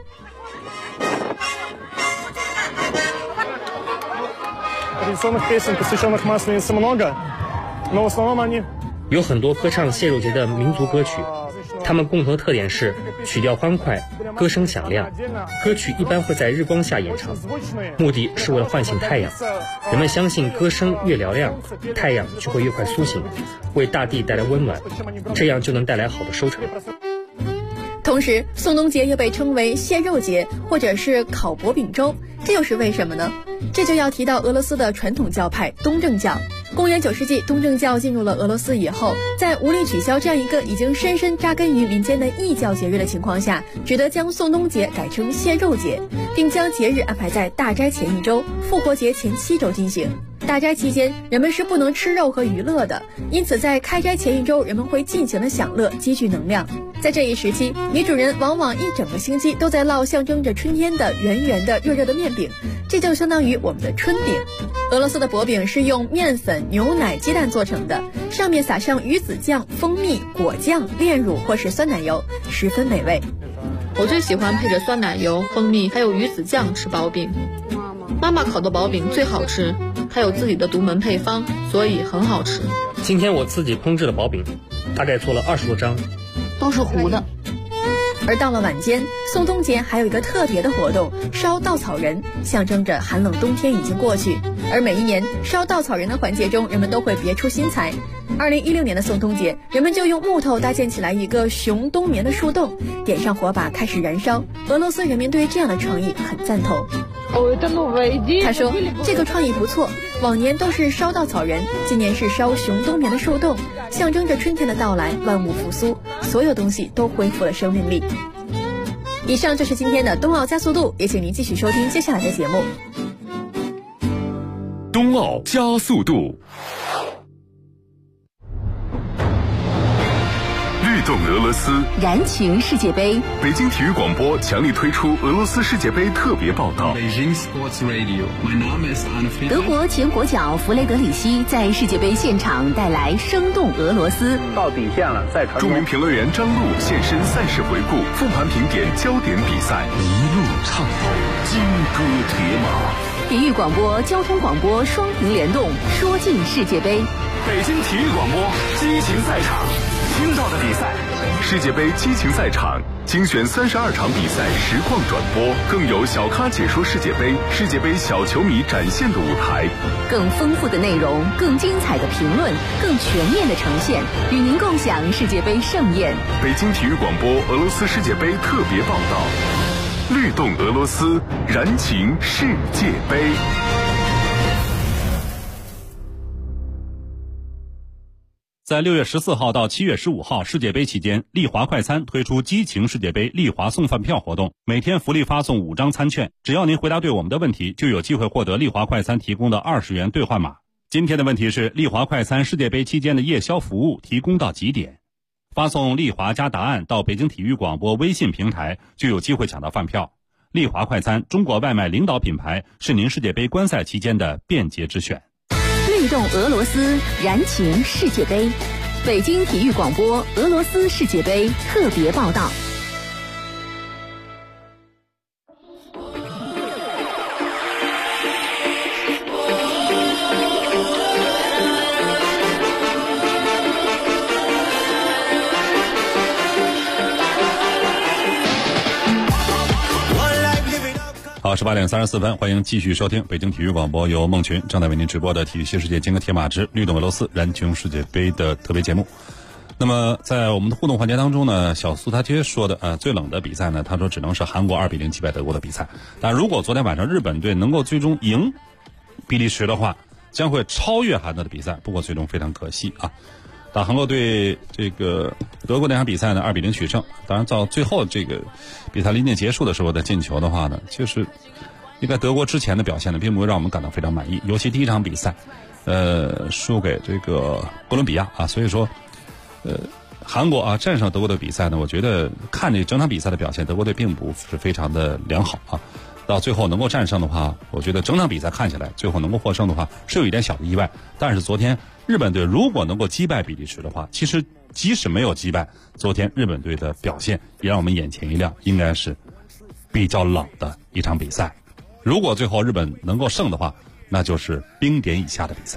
有很多歌唱谢肉节的民族歌曲，它们共同的特点是曲调欢快，歌声响亮。歌曲一般会在日光下演唱，目的是为了唤醒太阳。人们相信歌声越嘹亮，太阳就会越快苏醒，为大地带来温暖，这样就能带来好的收成。 同时，宋冬节又被称为谢肉节或者是烤薄饼粥，这又是为什么呢？这就要提到俄罗斯的传统教派东正教。公元9世纪，东正教进入了俄罗斯以后，在无力取消这样一个已经深深扎根于民间的异教节日的情况下，只得将宋冬节改成谢肉节，并将节日安排在大斋前1周、复活节前7周进行。大斋期间，人们是不能吃肉和娱乐的，因此在开斋前1周，人们会尽情的享乐，积聚能量。在这一时期，女主人往往一整个星期都在烙象征着春天的圆圆的热热的面饼，这就相当于我们的春饼。俄罗斯的薄饼是用面粉、牛奶、鸡蛋做成的，上面撒上鱼子酱、蜂蜜、果酱、炼乳或是酸奶油，十分美味。 我最喜欢配着酸奶油、蜂蜜还有鱼子酱吃薄饼。妈妈烤的薄饼最好吃，还有自己的独门配方，所以很好吃。 今天我自己烹制的薄饼，大概做了20多张， 都是糊的。 而到了晚间，宋冬节还有一个特别的活动，烧稻草人，象征着寒冷冬天已经过去。而每一年烧稻草人的环节中，人们都会别出心裁。2016年的宋冬节，人们就用木头搭建起来一个熊冬眠的树洞，点上火把开始燃烧。俄罗斯人民对这样的创意很赞同。他说这个创意不错，往年都是烧稻草人，今年是烧熊冬眠的树洞，象征着春天的到来，万物复苏，所有东西都恢复了生命力。以上就是今天的冬奥加速度，也请您继续收听接下来的节目。 冬奥加速度。律动俄罗斯， 燃情世界杯。 北京体育广播强力推出俄罗斯世界杯特别报道。 德国前国脚弗雷德里希在世界杯现场带来生动俄罗斯。 到底线了，再传。 著名评论员张璐现身赛事回顾，复盘评点焦点比赛，一路畅跑，金戈铁马。 体育广播、交通广播双屏联动，说尽世界杯。 北京体育广播激情赛场，听到的比赛，世界杯激情赛场精选32场比赛实况转播，更有小咖解说世界杯，世界杯小球迷展现的舞台， 更丰富的内容，更精彩的评论，更全面的呈现，与您共享世界杯盛宴。 北京体育广播俄罗斯世界杯特别报道，律动俄罗斯，燃情世界杯。 在6月14号到7月15号世界杯期间，丽华快餐推出激情世界杯丽华送饭票活动，每天福利发送5张餐券，只要您回答对我们的问题，就有机会获得丽华快餐提供的20元兑换码。 今天的问题是：丽华快餐世界杯期间的夜宵服务提供到几点？发送丽华加答案到北京体育广播微信平台，就有机会抢到饭票。丽华快餐，中国外卖领导品牌，是您世界杯观赛期间的便捷之选。 律动俄罗斯，燃情世界杯。北京体育广播俄罗斯世界杯特别报道。 好，18点34分，欢迎继续收听北京体育广播，由孟群正在为您直播的体育新世界金戈铁马之律动俄罗斯燃情世界杯的特别节目。那么在我们的互动环节当中呢，小苏他其实说的最冷的比赛呢，他说只能是韩国2-0击败德国的比赛。但如果昨天晚上日本队能够最终赢比利时的话，将会超越韩德的比赛。不过最终非常可惜啊，打韩国队这个德国那场比赛呢2-0取胜。当然到最后这个比赛临近结束的时候的进球的话呢，就是应该德国之前的表现呢并不会让我们感到非常满意，尤其第一场比赛输给这个哥伦比亚啊，所以说韩国啊战胜德国的比赛呢，我觉得看这整场比赛的表现，德国队并不是非常的良好啊。到最后能够战胜的话，我觉得整场比赛看起来最后能够获胜的话是有一点小的意外。但是昨天日本队如果能够击败比利时的话，其实即使没有击败，昨天日本队的表现也让我们眼前一亮，应该是比较冷的一场比赛。如果最后日本能够胜的话，那就是冰点以下的比赛。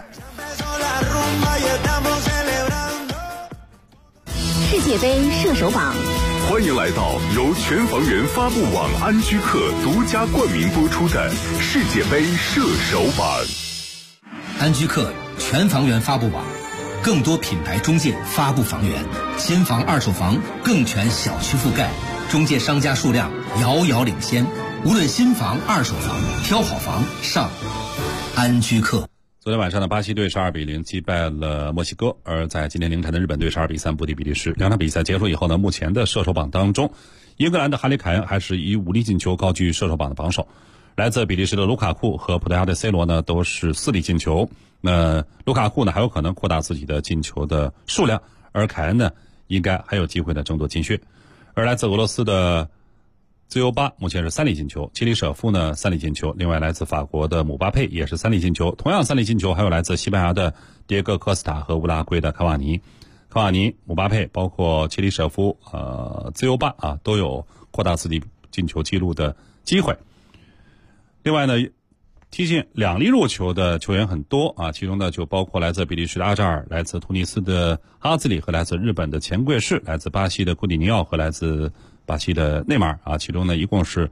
世界杯射手榜， 欢迎来到由全房源发布网安居客独家冠名播出的世界杯射手榜。 安居客全房源发布网，更多品牌中介发布房源，新房二手房更全小区覆盖，中介商家数量遥遥领先，无论新房二手房，挑好房上安居客。 昨天晚上的巴西队是2-0击败了墨西哥，而在今天凌晨的日本队是2-3不敌比利时。两场比赛结束以后呢，目前的射手榜当中，英格兰的哈里凯恩还是以5粒进球高居射手榜的榜首。来自比利时的卢卡库和葡萄牙的 C 罗呢都是4粒进球。那卢卡库呢还有可能扩大自己的进球的数量，而凯恩呢应该还有机会呢争夺金靴。而来自俄罗斯的自由巴目前是3粒进球，基里舍夫呢3粒进球，另外来自法国的姆巴佩也是3粒进球，同样3粒进球还有来自西班牙的迭戈科斯塔和乌拉圭的卡瓦尼、姆巴佩，包括基里舍夫、自由巴啊都有扩大自己进球记录的机会。另外呢，踢进2粒入球的球员很多啊，其中呢就包括来自比利时的阿扎尔，来自突尼斯的阿兹里和来自日本的钱贵士，来自巴西的库蒂尼奥和来自巴西的内马尔啊，其中呢一共是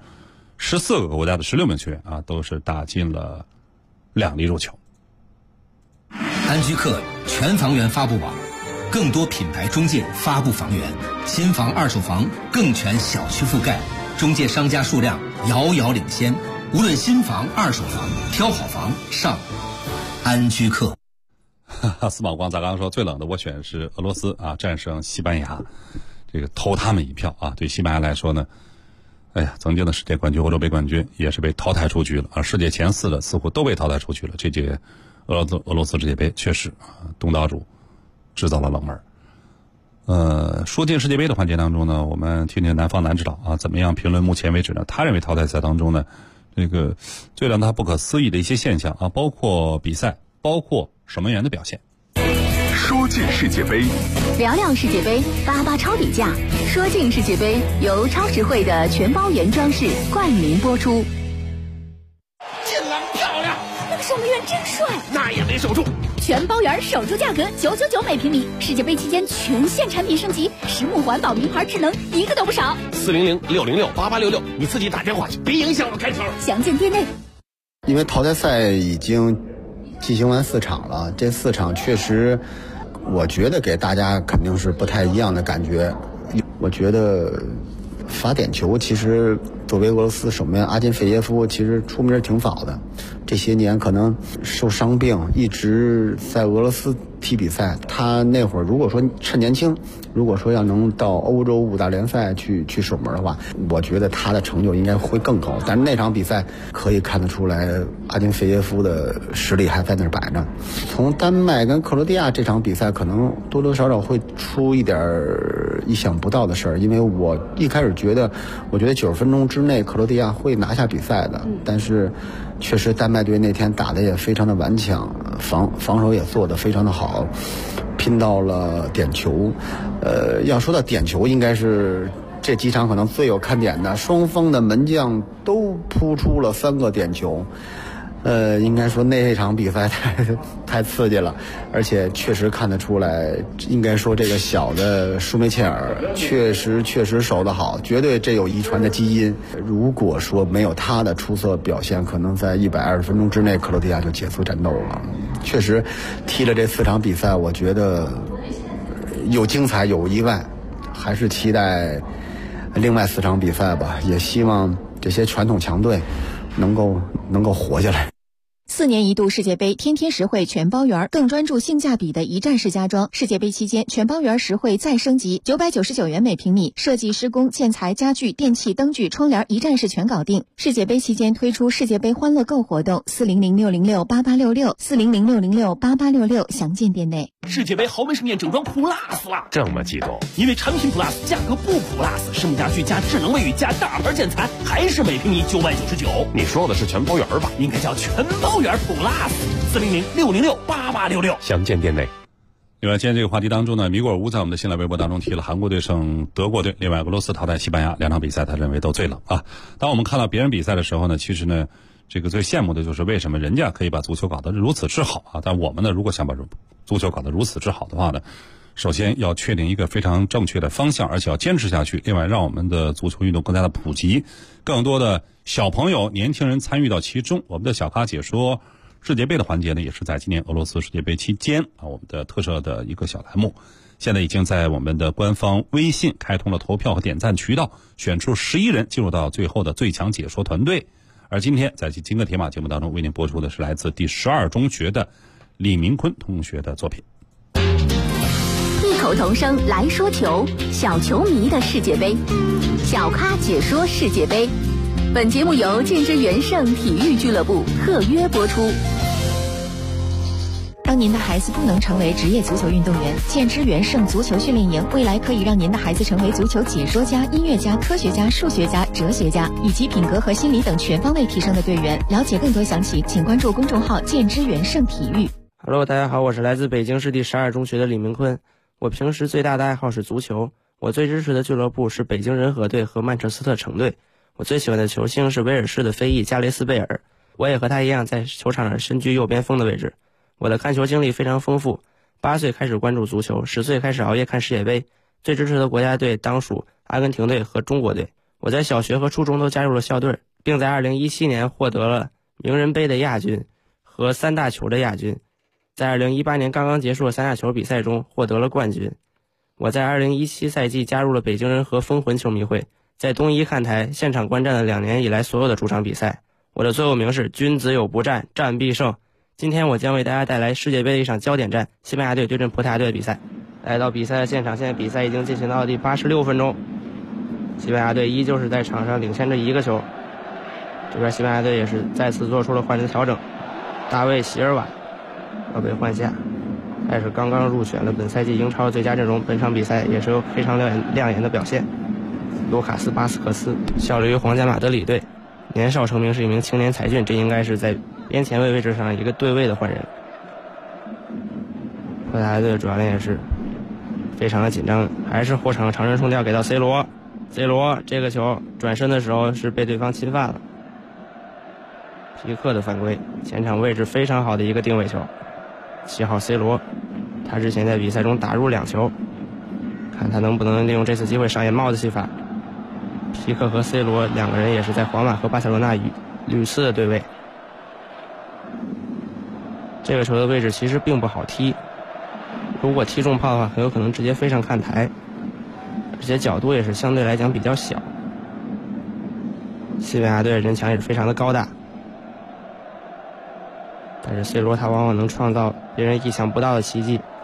14个国家的16名球员啊，都是打进了2粒入球。 安居客全房源发布网，更多品牌中介发布房源，新房二手房更全小区覆盖，中介商家数量遥遥领先，无论新房二手房，挑好房上安居客。 司马光咱刚刚说最冷的我选是俄罗斯啊，战胜西班牙，这个投他们一票啊。对西班牙来说呢，哎呀，曾经的世界冠军、欧洲杯冠军也是被淘汰出局了啊，世界前4的似乎都被淘汰出去了。这届俄罗斯世界杯确实啊，东道主制造了冷门。说进世界杯的环节当中呢，我们听听南方男指导啊怎么样评论目前为止呢，他认为淘汰赛当中呢，这个最让他不可思议的一些现象啊，包括比赛，包括守门员的表现。 说进世界杯， 聊聊世界杯，88超底价。说进世界杯由超实惠的全包原装饰冠名播出。 进篮漂亮， 那个守门员真帅， 那也没守住。 全包圆守住价格999每平米，世界杯期间全线产品升级，实木环保名牌智能一个都不少。 400-606-8866，你自己打电话去，别影响我开球。 详见店内。 因为淘汰赛已经进行完4场了，这4场确实我觉得给大家肯定是不太一样的感觉。我觉得罚点球，其实作为俄罗斯守门员阿金费耶夫其实出名挺早的，这些年可能受伤病一直在俄罗斯踢比赛，他那会儿如果说趁年轻，如果说要能到欧洲5大联赛去守门的话，我觉得他的成就应该会更高。但是那场比赛可以看得出来，阿金费耶夫的实力还在那儿摆着。从丹麦跟克罗地亚这场比赛，可能多多少少会出一点意想不到的事儿，因为我一开始觉得90分钟之内克罗地亚会拿下比赛的，但是确实丹麦队那天打得也非常的顽强，防守也做得非常的好，拼到了点球。要说到点球，应该是这几场可能最有看点的，双方的门将都扑出了3个点球。应该说那场比赛太刺激了，而且确实看得出来，应该说这个小的舒梅切尔确实守得好，绝对这有遗传的基因。如果说没有他的出色表现，可能在120分钟之内克罗地亚就结束战斗了。确实踢了这4场比赛，我觉得有精彩有意外，还是期待另外4场比赛吧，也希望这些传统强队能够活下来。 4年一度世界杯天天实惠全包圆，更专注性价比的一站式家装。世界杯期间，全包圆实惠再升级，999元每平米，设计、施工、建材、家具、电器、灯具、窗帘一站式全搞定。世界杯期间推出世界杯欢乐购活动，40066668866，400668866，详见店内。 世界杯豪门盛宴整装 Plus 了， 这么激动？ 因为产品 Plus 价格不 Plus， 生家具加智能卫浴加大牌建材，还是每平米999。 你说的是全包圆吧？ 应该叫全包圆 Plus，40066668866， 详见店内。 另外，今天这个话题当中呢，米果尔乌在我们的新浪微博当中提了韩国队胜德国队，另外俄罗斯淘汰西班牙，2场比赛他认为都醉了啊。当我们看到别人比赛的时候呢，其实呢，这个最羡慕的就是为什么人家可以把足球搞得如此之好啊，但我们呢，如果想把足球搞得如此之好的话呢，首先要确定一个非常正确的方向，而且要坚持下去。另外，让我们的足球运动更加的普及，更多的小朋友、年轻人参与到其中。我们的小咖解说世界杯的环节呢，也是在今年俄罗斯世界杯期间啊，我们的特设的一个小栏目，现在已经在我们的官方微信开通了投票和点赞渠道，选出11人进入到最后的最强解说团队。而今天在金戈铁马节目当中为您播出的是来自第12中学的李明坤同学的作品。 异口同声来说球，小球迷的世界杯，小咖解说世界杯。本节目由建之元盛体育俱乐部特约播出。 当您的孩子不能成为职业足球运动员，建之元盛足球训练营未来可以让您的孩子成为足球解说家、音乐家、科学家、数学家、哲学家，以及品格和心理等全方位提升的队员。了解更多详情，请关注公众号建之元盛体育。 Hello， 大家好，我是来自北京市第12中学的李明坤。我平时最大的爱好是足球，我最支持的俱乐部是北京人和队和曼彻斯特城队。我最喜欢的球星是威尔士的飞翼加雷斯贝尔，我也和他一样在球场上身居右边锋的位置。我的看球经历非常丰富，8岁开始关注足球，10岁开始熬夜看世界杯，最支持的国家队当属阿根廷队和中国队。我在小学和初中都加入了校队，并在2017年获得了名人杯的亚军和3大球的亚军，在2018年刚刚结束的3大球比赛中获得了冠军。我在2017赛季加入了北京人和风魂球迷会，在东一看台现场观战了2年以来所有的主场比赛。我的座右铭是君子有不战，战必胜。今天我将为大家带来世界杯的一场焦点战，西班牙队对阵葡萄牙队的比赛。来到比赛的现场，现在比赛已经进行到第86分钟，西班牙队依旧是在场上领先着1个球。这边西班牙队也是再次做出了换人调整，大卫席尔瓦要被换下，但是刚刚入选了本赛季英超最佳阵容，本场比赛也是有非常亮眼的表现。卢卡斯巴斯克斯效力于皇家马德里队，年少成名，是一名青年才俊，这应该是在边前卫位置上一个对位的换人。葡萄牙队的主教练也是非常的紧张，还是后场长传冲吊给到 C 罗这个球转身的时候是被对方侵犯了，皮克的犯规，前场位置非常好的一个定位球。7号 C 罗，他之前在比赛中打入2球，看他能不能利用这次机会上演帽子戏法。皮克和 C 罗2个人也是在皇马和巴塞罗那屡次的对位。这个球的位置其实并不好踢，如果踢中炮的话很有可能直接飞上看台，而且角度也是相对来讲比较小。西班牙队的人墙也是非常的高大，但是 C 罗他往往能创造别人意想不到的奇迹，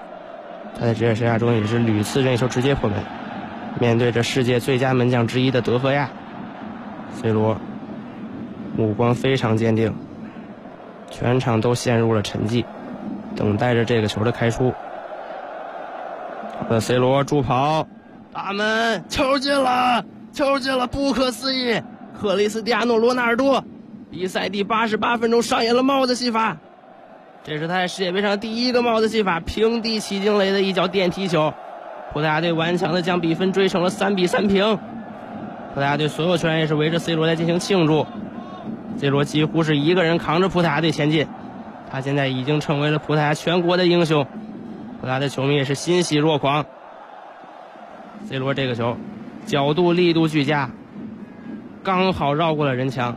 他在职业生涯中也是屡次任意球直接破门。面对着世界最佳门将之一的德赫亚，C 罗目光非常坚定，全场都陷入了沉寂，等待着这个球的开出。C 罗助跑，大门，球进了，球进了，不可思议！克里斯蒂亚诺·罗纳尔多比赛第88分钟上演了帽子戏法，这是他在世界杯上第一个帽子戏法，平地起惊雷的一脚电梯球，葡萄牙队顽强地将比分追成了3-3平。葡萄牙队所有球员也是围着 C 罗在进行庆祝， C 罗几乎是一个人扛着葡萄牙队前进，他现在已经成为了葡萄牙全国的英雄，葡萄牙的球迷也是欣喜若狂。 C 罗这个球角度力度俱佳，刚好绕过了人墙。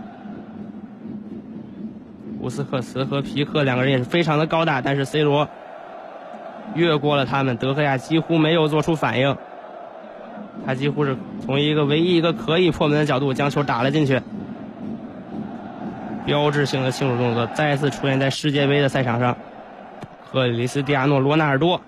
乌斯克茨和皮克两个人也是非常的高大，但是 C 罗越过了他们，德赫亚几乎没有做出反应，他几乎是从唯一一个可以破门的角度将球打了进去。标志性的庆祝动作再次出现在世界杯的赛场上，克里斯蒂亚诺·罗纳尔多。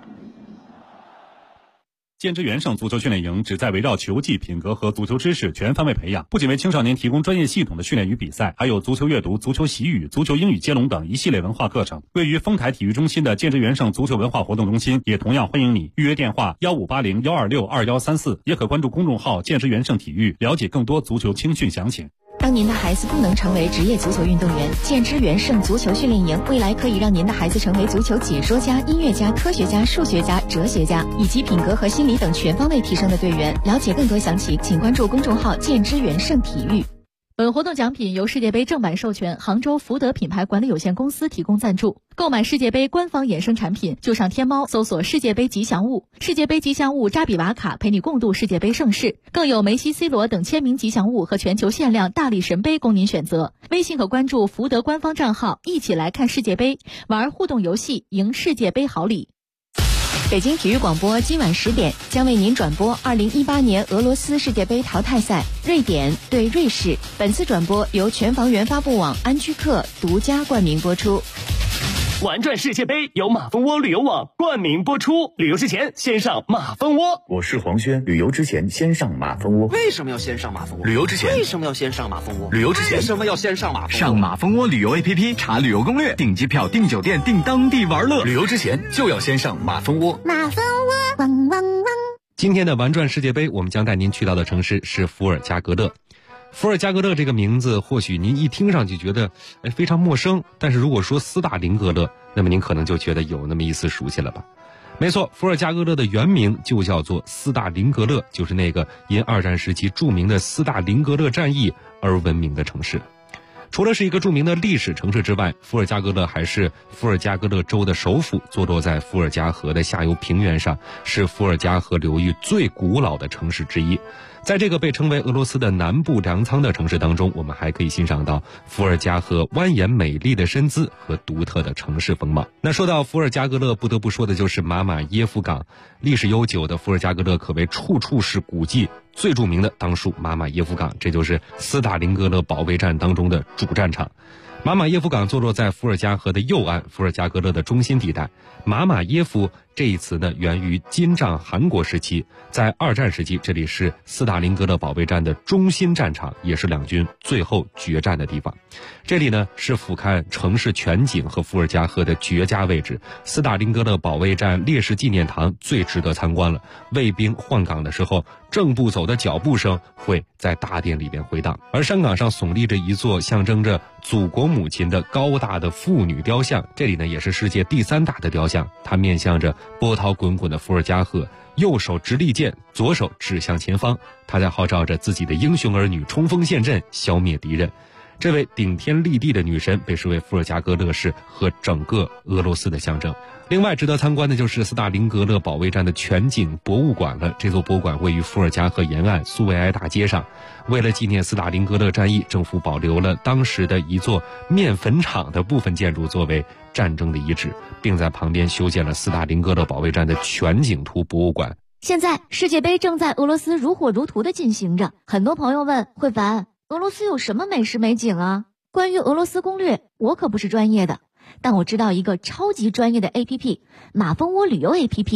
建之元盛足球训练营旨在围绕球技、品格和足球知识全方位培养，不仅为青少年提供专业系统的训练与比赛，还有足球阅读、足球习语、足球英语接龙等一系列文化课程。位于丰台体育中心的建之元盛足球文化活动中心也同样欢迎你，预约电话1580-126-2134，也可关注公众号建之元盛体育，了解更多足球青训详情。 当您的孩子不能成为职业足球运动员，建之元盛足球训练营未来可以让您的孩子成为足球解说家、音乐家、科学家、数学家、哲学家，以及品格和心理等全方位提升的队员。了解更多详情，请关注公众号建之元盛体育。 本活动奖品由世界杯正版授权杭州福德品牌管理有限公司提供赞助。购买世界杯官方衍生产品，就上天猫搜索世界杯吉祥物，世界杯吉祥物扎比瓦卡陪你共度世界杯盛世，更有梅西、C 罗等签名吉祥物和全球限量大力神杯供您选择。微信可关注福德官方账号，一起来看世界杯，玩互动游戏，赢世界杯好礼。 北京体育广播今晚10点将为您转播2018年俄罗斯世界杯淘汰赛，瑞典对瑞士。本次转播由全房源发布网安居客独家冠名播出。 玩转世界杯由马蜂窝旅游网冠名播出，旅游之前先上马蜂窝。 我是黄轩，旅游之前先上马蜂窝。 为什么要先上马蜂窝？ 旅游之前为什么要先上马蜂窝？ 旅游之前为什么要先上马蜂窝？ 上马蜂窝旅游 APP 查旅游攻略，订机票、订酒店、订当地玩乐。 旅游之前就要先上马蜂窝。 马蜂窝，汪汪汪！ 今天的玩转世界杯，我们将带您去到的城市是伏尔加格勒。伏尔加格勒这个名字，或许您一听上去觉得非常陌生，但是如果说斯大林格勒，那么您可能就觉得有那么一丝熟悉了吧。没错，伏尔加格勒的原名就叫做斯大林格勒，就是那个因二战时期著名的斯大林格勒战役而闻名的城市。除了是一个著名的历史城市之外，伏尔加格勒还是伏尔加格勒州的首府，坐落在伏尔加河的下游平原上，是伏尔加河流域最古老的城市之一。在这个被称为俄罗斯的南部粮仓的城市当中，我们还可以欣赏到伏尔加河蜿蜒美丽的身姿和独特的城市风貌。那说到伏尔加格勒，不得不说的就是马马耶夫港。历史悠久的伏尔加格勒可谓处处是古迹，最著名的当属马马耶夫港，这就是斯大林格勒保卫战当中的主战场。马马耶夫港坐落在伏尔加河的右岸，伏尔加格勒的中心地带。马马耶夫这一词呢，源于金帐汗国时期，在二战时期，这里是斯大林格勒保卫战的中心战场，也是两军最后决战的地方。这里呢是俯瞰城市全景和伏尔加河的绝佳位置，斯大林格勒保卫战烈士纪念堂最值得参观了。卫兵换岗的时候，正步走的脚步声会在大殿里边回荡，而山岗上耸立着一座象征着祖国母亲的高大的妇女雕像，这里呢也是世界第3大的雕像，它面向着波涛滚滚的伏尔加河，右手执利剑，左手指向前方，他在号召着自己的英雄儿女冲锋陷阵，消灭敌人。这位顶天立地的女神被视为伏尔加格勒市和整个俄罗斯的象征。另外值得参观的就是斯大林格勒保卫战的全景博物馆了。这座博物馆位于伏尔加河沿岸苏维埃大街上。为了纪念斯大林格勒战役，政府保留了当时的一座面粉厂的部分建筑作为战争的遗址，并在旁边修建了斯大林格勒保卫战的全景图博物馆。 现在世界杯正在俄罗斯如火如荼的进行着，很多朋友问慧凡，俄罗斯有什么美食美景啊？关于俄罗斯攻略，我可不是专业的，但我知道一个超级专业的 APP， 马蜂窝旅游 APP。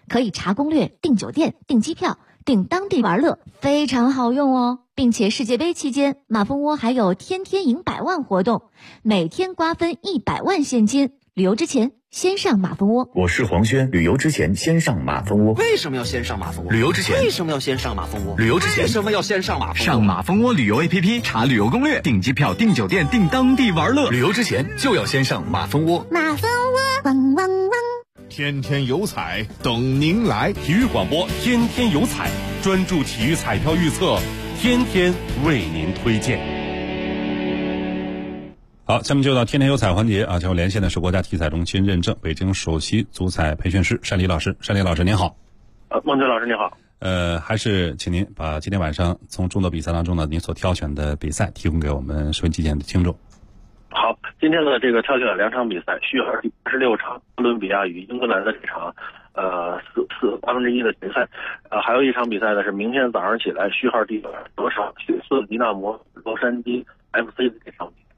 可以查攻略、订酒店、订机票、订当地玩乐，非常好用哦。并且世界杯期间，马蜂窝还有天天赢100万活动，每天瓜分100万现金。旅游之前先上马蜂窝。 我是黄轩，旅游之前先上马蜂窝。 为什么要先上马蜂窝？ 旅游之前为什么要先上马蜂窝？ 旅游之前为什么要先上马蜂窝？ 上马蜂窝旅游 APP 查旅游攻略，订机票、订酒店、订当地玩乐。 旅游之前就要先上马蜂窝。 马蜂窝，汪汪汪！ 天天有彩等您来。 体育广播天天有彩，专注体育彩票预测，天天为您推荐。好，下面就到天天有彩环节啊！将我连线的是国家体彩中心认证北京首席足彩培训师单黎老师。单黎老师您好。 孟军老师您好。 还是请您把今天晚上从众多比赛当中呢，您所挑选的比赛提供给我们收音机前的听众。 好，今天的这个挑选了2场比赛，序号第86场哥伦比亚与英格兰的这场1/8的决赛，还有一场比赛呢是明天早上起来序号第9场休斯顿迪纳摩洛杉矶 FC 的这场比赛。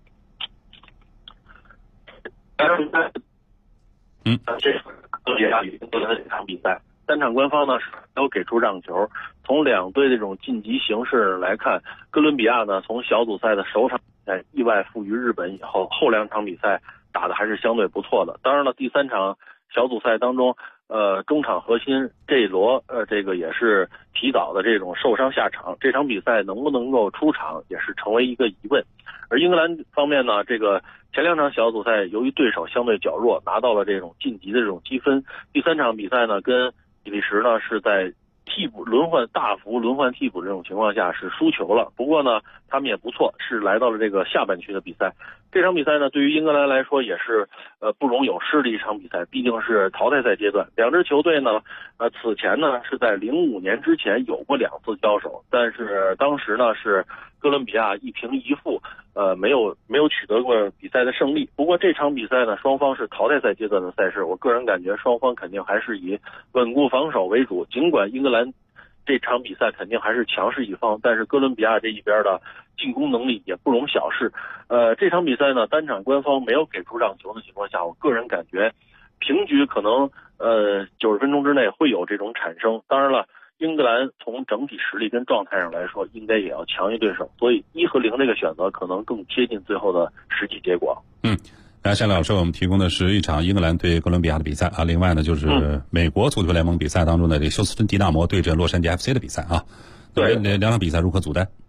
这是哥伦比亚与英格兰的这场比赛，3场官方呢是没有给出让球。从两队这种晋级形势来看，哥伦比亚呢从小组赛的首场比赛意外负于日本以后，后2场比赛打的还是相对不错的。当然了，第3场小组赛当中，中场核心这一罗这个也是提早的这种受伤下场，这场比赛能不能够出场也是成为一个疑问。而英格兰方面呢，这个前2场小组赛由于对手相对较弱，拿到了这种晋级的这种积分。第3场比赛呢，跟比利时呢是在大幅轮换替补这种情况下是输球了。不过呢，他们也不错，是来到了这个下半区的比赛。这场比赛呢，对于英格兰来说也是不容有失的一场比赛，毕竟是淘汰赛阶段。2支球队呢，此前呢是在05年之前有过2次交手，但是当时呢是哥伦比亚1平1负，没有取得过比赛的胜利。不过这场比赛呢，双方是淘汰赛阶段的赛事，我个人感觉双方肯定还是以稳固防守为主。尽管英格兰这场比赛肯定还是强势一方，但是哥伦比亚这一边的进攻能力也不容小视。这场比赛呢，单场官方没有给出让球的情况下，我个人感觉平局可能90分钟之内会有这种产生。当然了，英格兰从整体实力跟状态上来说，应该也要强于对手，所以1和0这个选择可能更贴近最后的实际结果。 那单老师，我们提供的是一场英格兰对哥伦比亚的比赛啊，另外呢就是美国足球联盟比赛当中的这休斯顿迪纳摩对阵洛杉矶 FC 的比赛啊。 对 ，2场比赛如何组单？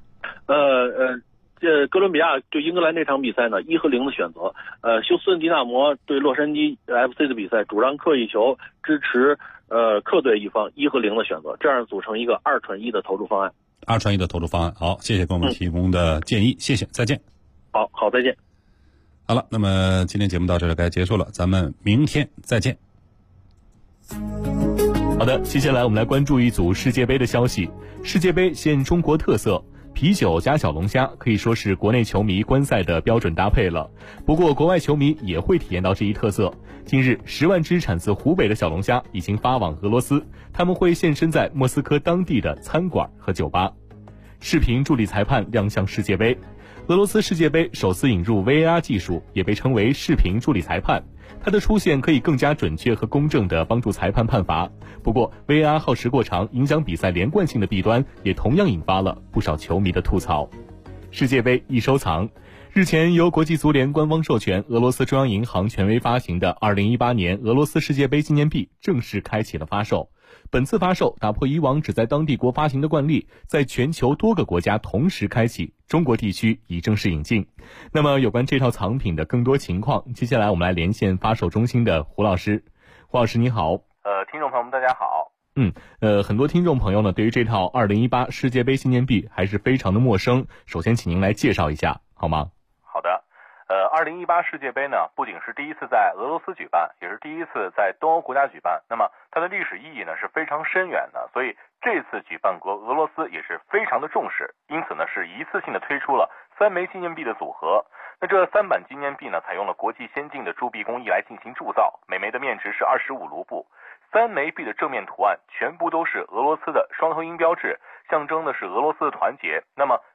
这哥伦比亚对英格兰这场比赛呢，1和0的选择。休斯顿迪纳摩对洛杉矶 FC 的比赛，主让客1球，支持客队一方，1和0的选择，这样组成一个2传1的投注方案。 2传1的投注方案，好，谢谢给我们提供的建议，谢谢，再见。 好，再见。 好了，那么今天节目到这里该结束了，咱们明天再见。 好的，接下来我们来关注一组世界杯的消息。世界杯现中国特色，啤酒加小龙虾可以说是国内球迷观赛的标准搭配了。不过国外球迷也会体验到这一特色。近日10万只产自湖北的小龙虾已经发往俄罗斯，他们会现身在莫斯科当地的餐馆和酒吧。视频助理裁判亮相世界杯。俄罗斯世界杯首次引入 VAR 技术，也被称为视频助理裁判。它的出现可以更加准确和公正地帮助裁判判罚。不过 VAR 耗时过长，影响比赛连贯性的弊端也同样引发了不少球迷的吐槽。世界杯易收藏。日前由国际足联官方授权，俄罗斯中央银行权威发行的2018年俄罗斯世界杯纪念币正式开启了发售。本次发售打破以往只在当地国发行的惯例，在全球多个国家同时开启，中国地区已正式引进。那么有关这套藏品的更多情况，接下来我们来连线发售中心的胡老师。胡老师你好。 听众朋友们大家好。 很多听众朋友呢对于这套2018世界杯纪念币还是非常的陌生，首先请您来介绍一下好吗？ 好的。2018世界杯呢，不仅是第一次在俄罗斯举办，也是第一次在东欧国家举办。那么它的历史意义呢是非常深远的，所以这次举办国俄罗斯也是非常的重视，因此呢是一次性的推出了3枚纪念币的组合。那这3版纪念币呢，采用了国际先进的铸币工艺来进行铸造，每枚的面值是25卢布。3枚币的正面图案全部都是俄罗斯的双头鹰标志，象征的是俄罗斯的团结。那么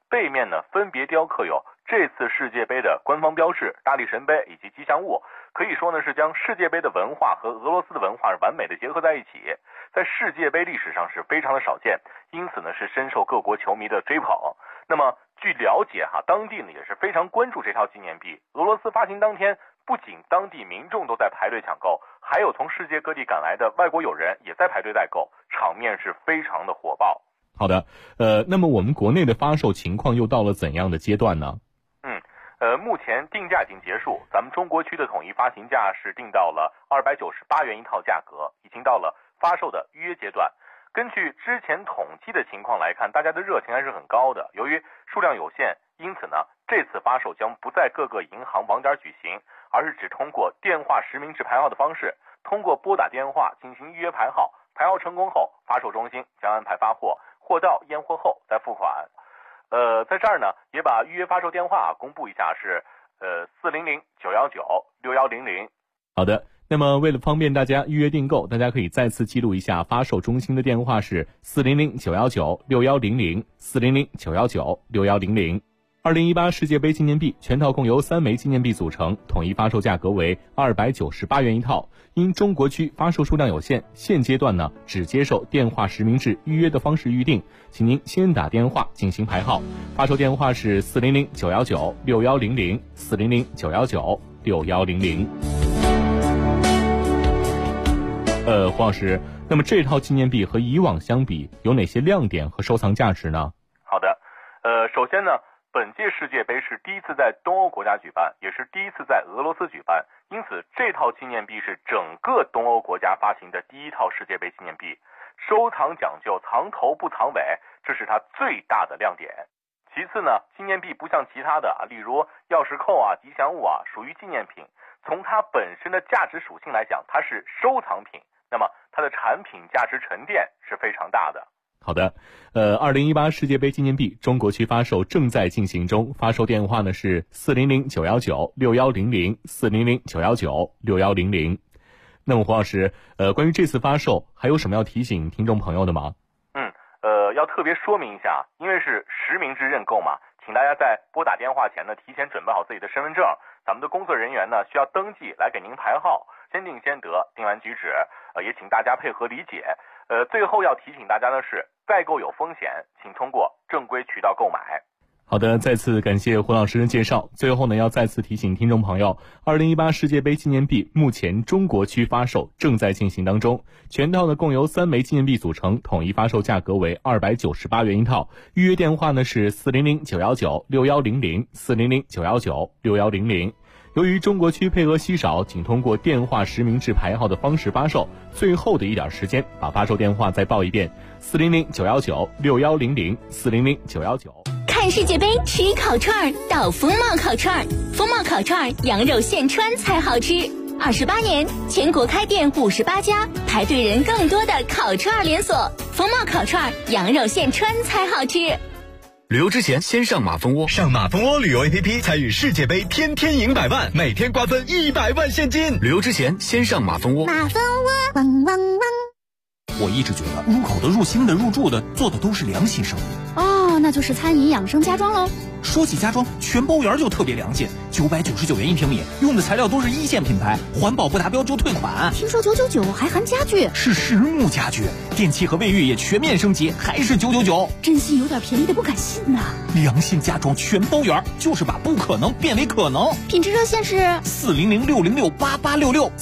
背面呢分别雕刻有这次世界杯的官方标志大力神杯以及吉祥物，可以说呢是将世界杯的文化和俄罗斯的文化完美的结合在一起，在世界杯历史上是非常的少见，因此呢是深受各国球迷的追捧。那么据了解当地呢也是非常关注这套纪念币。俄罗斯发行当天，不仅当地民众都在排队抢购，还有从世界各地赶来的外国友人也在排队代购，场面是非常的火爆。 好的，那么我们国内的发售情况又到了怎样的阶段呢？ 目前定价已经结束，咱们中国区的统一发行价是定到了298元一套价格，已经到了发售的预约阶段。根据之前统计的情况来看，大家的热情还是很高的。由于数量有限，因此呢，这次发售将不在各个银行网点举行，而是只通过电话实名制排号的方式，通过拨打电话进行预约排号，排号成功后，发售中心将安排发货，货到验货后再付款。在这儿呢，也把预约发售电话公布一下，是400-919-6100。 好的，那么为了方便大家预约订购，大家可以再次记录一下发售中心的电话是400-919-6100 400-919-6100。2018世界杯纪念币全套共由3枚纪念币组成，统一发售价格为298元一套。因中国区发售数量有限，现阶段呢只接受电话实名制预约的方式预定，请您先打电话进行排号。发售电话是400-919-6100 400-919-6100。黄老师，那么这套纪念币和以往相比有哪些亮点和收藏价值呢？ 好的，首先呢，本届世界杯是第一次在东欧国家举办，也是第一次在俄罗斯举办，因此这套纪念币是整个东欧国家发行的第一套世界杯纪念币，收藏讲究藏头不藏尾，这是它最大的亮点。其次呢，纪念币不像其他的例如钥匙扣吉祥物属于纪念品，从它本身的价值属性来讲，它是收藏品，那么它的产品价值沉淀是非常大的。 好的，2018世界杯纪念币中国区发售正在进行中，发售电话呢是400-919-6100 400-919-6100。那么黄老师，关于这次发售还有什么要提醒听众朋友的吗？ 要特别说明一下，因为是实名制认购嘛，请大家在拨打电话前呢，提前准备好自己的身份证，咱们的工作人员呢需要登记来给您排号，先定先得，定完举止，也请大家配合理解。最后要提醒大家的是，代购有风险，请通过正规渠道购买。 好的，再次感谢胡老师的介绍。最后呢，要再次提醒听众朋友，2018世界杯纪念币目前中国区发售正在进行当中，全套呢共由3枚纪念币组成，统一发售价格为298元一套。预约电话呢是400-919-6100 400-919-6100。由于中国区配额稀少，仅通过电话实名制排号的方式发售，最后的一点时间，把发售电话再报一遍：400-919-6100 400-919。 看世界杯吃烤串到风貌烤串，风貌烤串羊肉现穿才好吃。28年，全国开店58家，排队人更多的烤串连锁。风貌烤串羊肉现穿才好吃。 旅游之前先上马蜂窝，上马蜂窝旅游 APP 参与世界杯天天赢100万，每天瓜分100万现金。旅游之前先上马蜂窝。 马蜂窝汪汪汪。 我一直觉得入口的、入心的、入住的做的都是良心生意。 哦，那就是餐饮养生家装喽。 说起家装，全包园就特别良心，999元一平米，用的材料都是1线品牌，环保不达标就退款。 听说999还含家具， 是实木家具，电器和卫浴也全面升级，还是999。 真心有点便宜的不敢信呐。 良心家装全包园，就是把不可能变为可能。 品质热线是 400-606-8866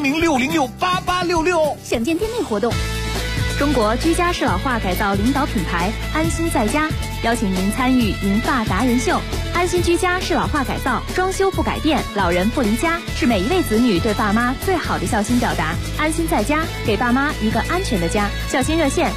400-606-8866。 详见店内活动。中国居家适老化改造领导品牌安心在家邀请您参与银发达人秀。安心居家适老化改造，装修不改变，老人不离家，是每一位子女对爸妈最好的孝心表达。安心在家，给爸妈一个安全的家。孝心热线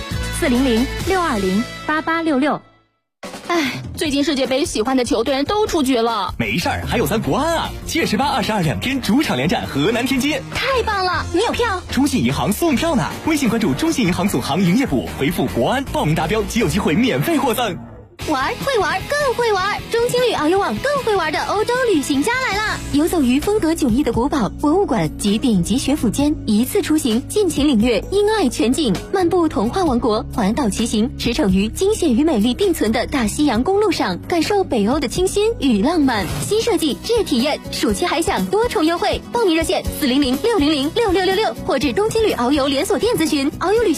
400-620-8866。 最近世界杯喜欢的球队都出局了。 没事儿，还有咱国安啊！7月18、222天主场连战河南天津。 太棒了！你有票？ 中信银行送票呢！微信关注中信银行总行营业部，回复国安报名达标即有机会免费获赠。 玩会玩更会玩，中青旅遨游网更会玩的欧洲旅行家来了！游走于风格迥异的国宝、博物馆及电影级学府间，一次出行，尽情领略英爱全景，漫步童话王国，环岛骑行，驰骋于惊险与美丽并存的大西洋公路上，感受北欧的清新与浪漫。新设计智体验，暑期还享多重优惠，报名热线400-600-6666或至中青旅遨游连锁店咨询。遨游旅行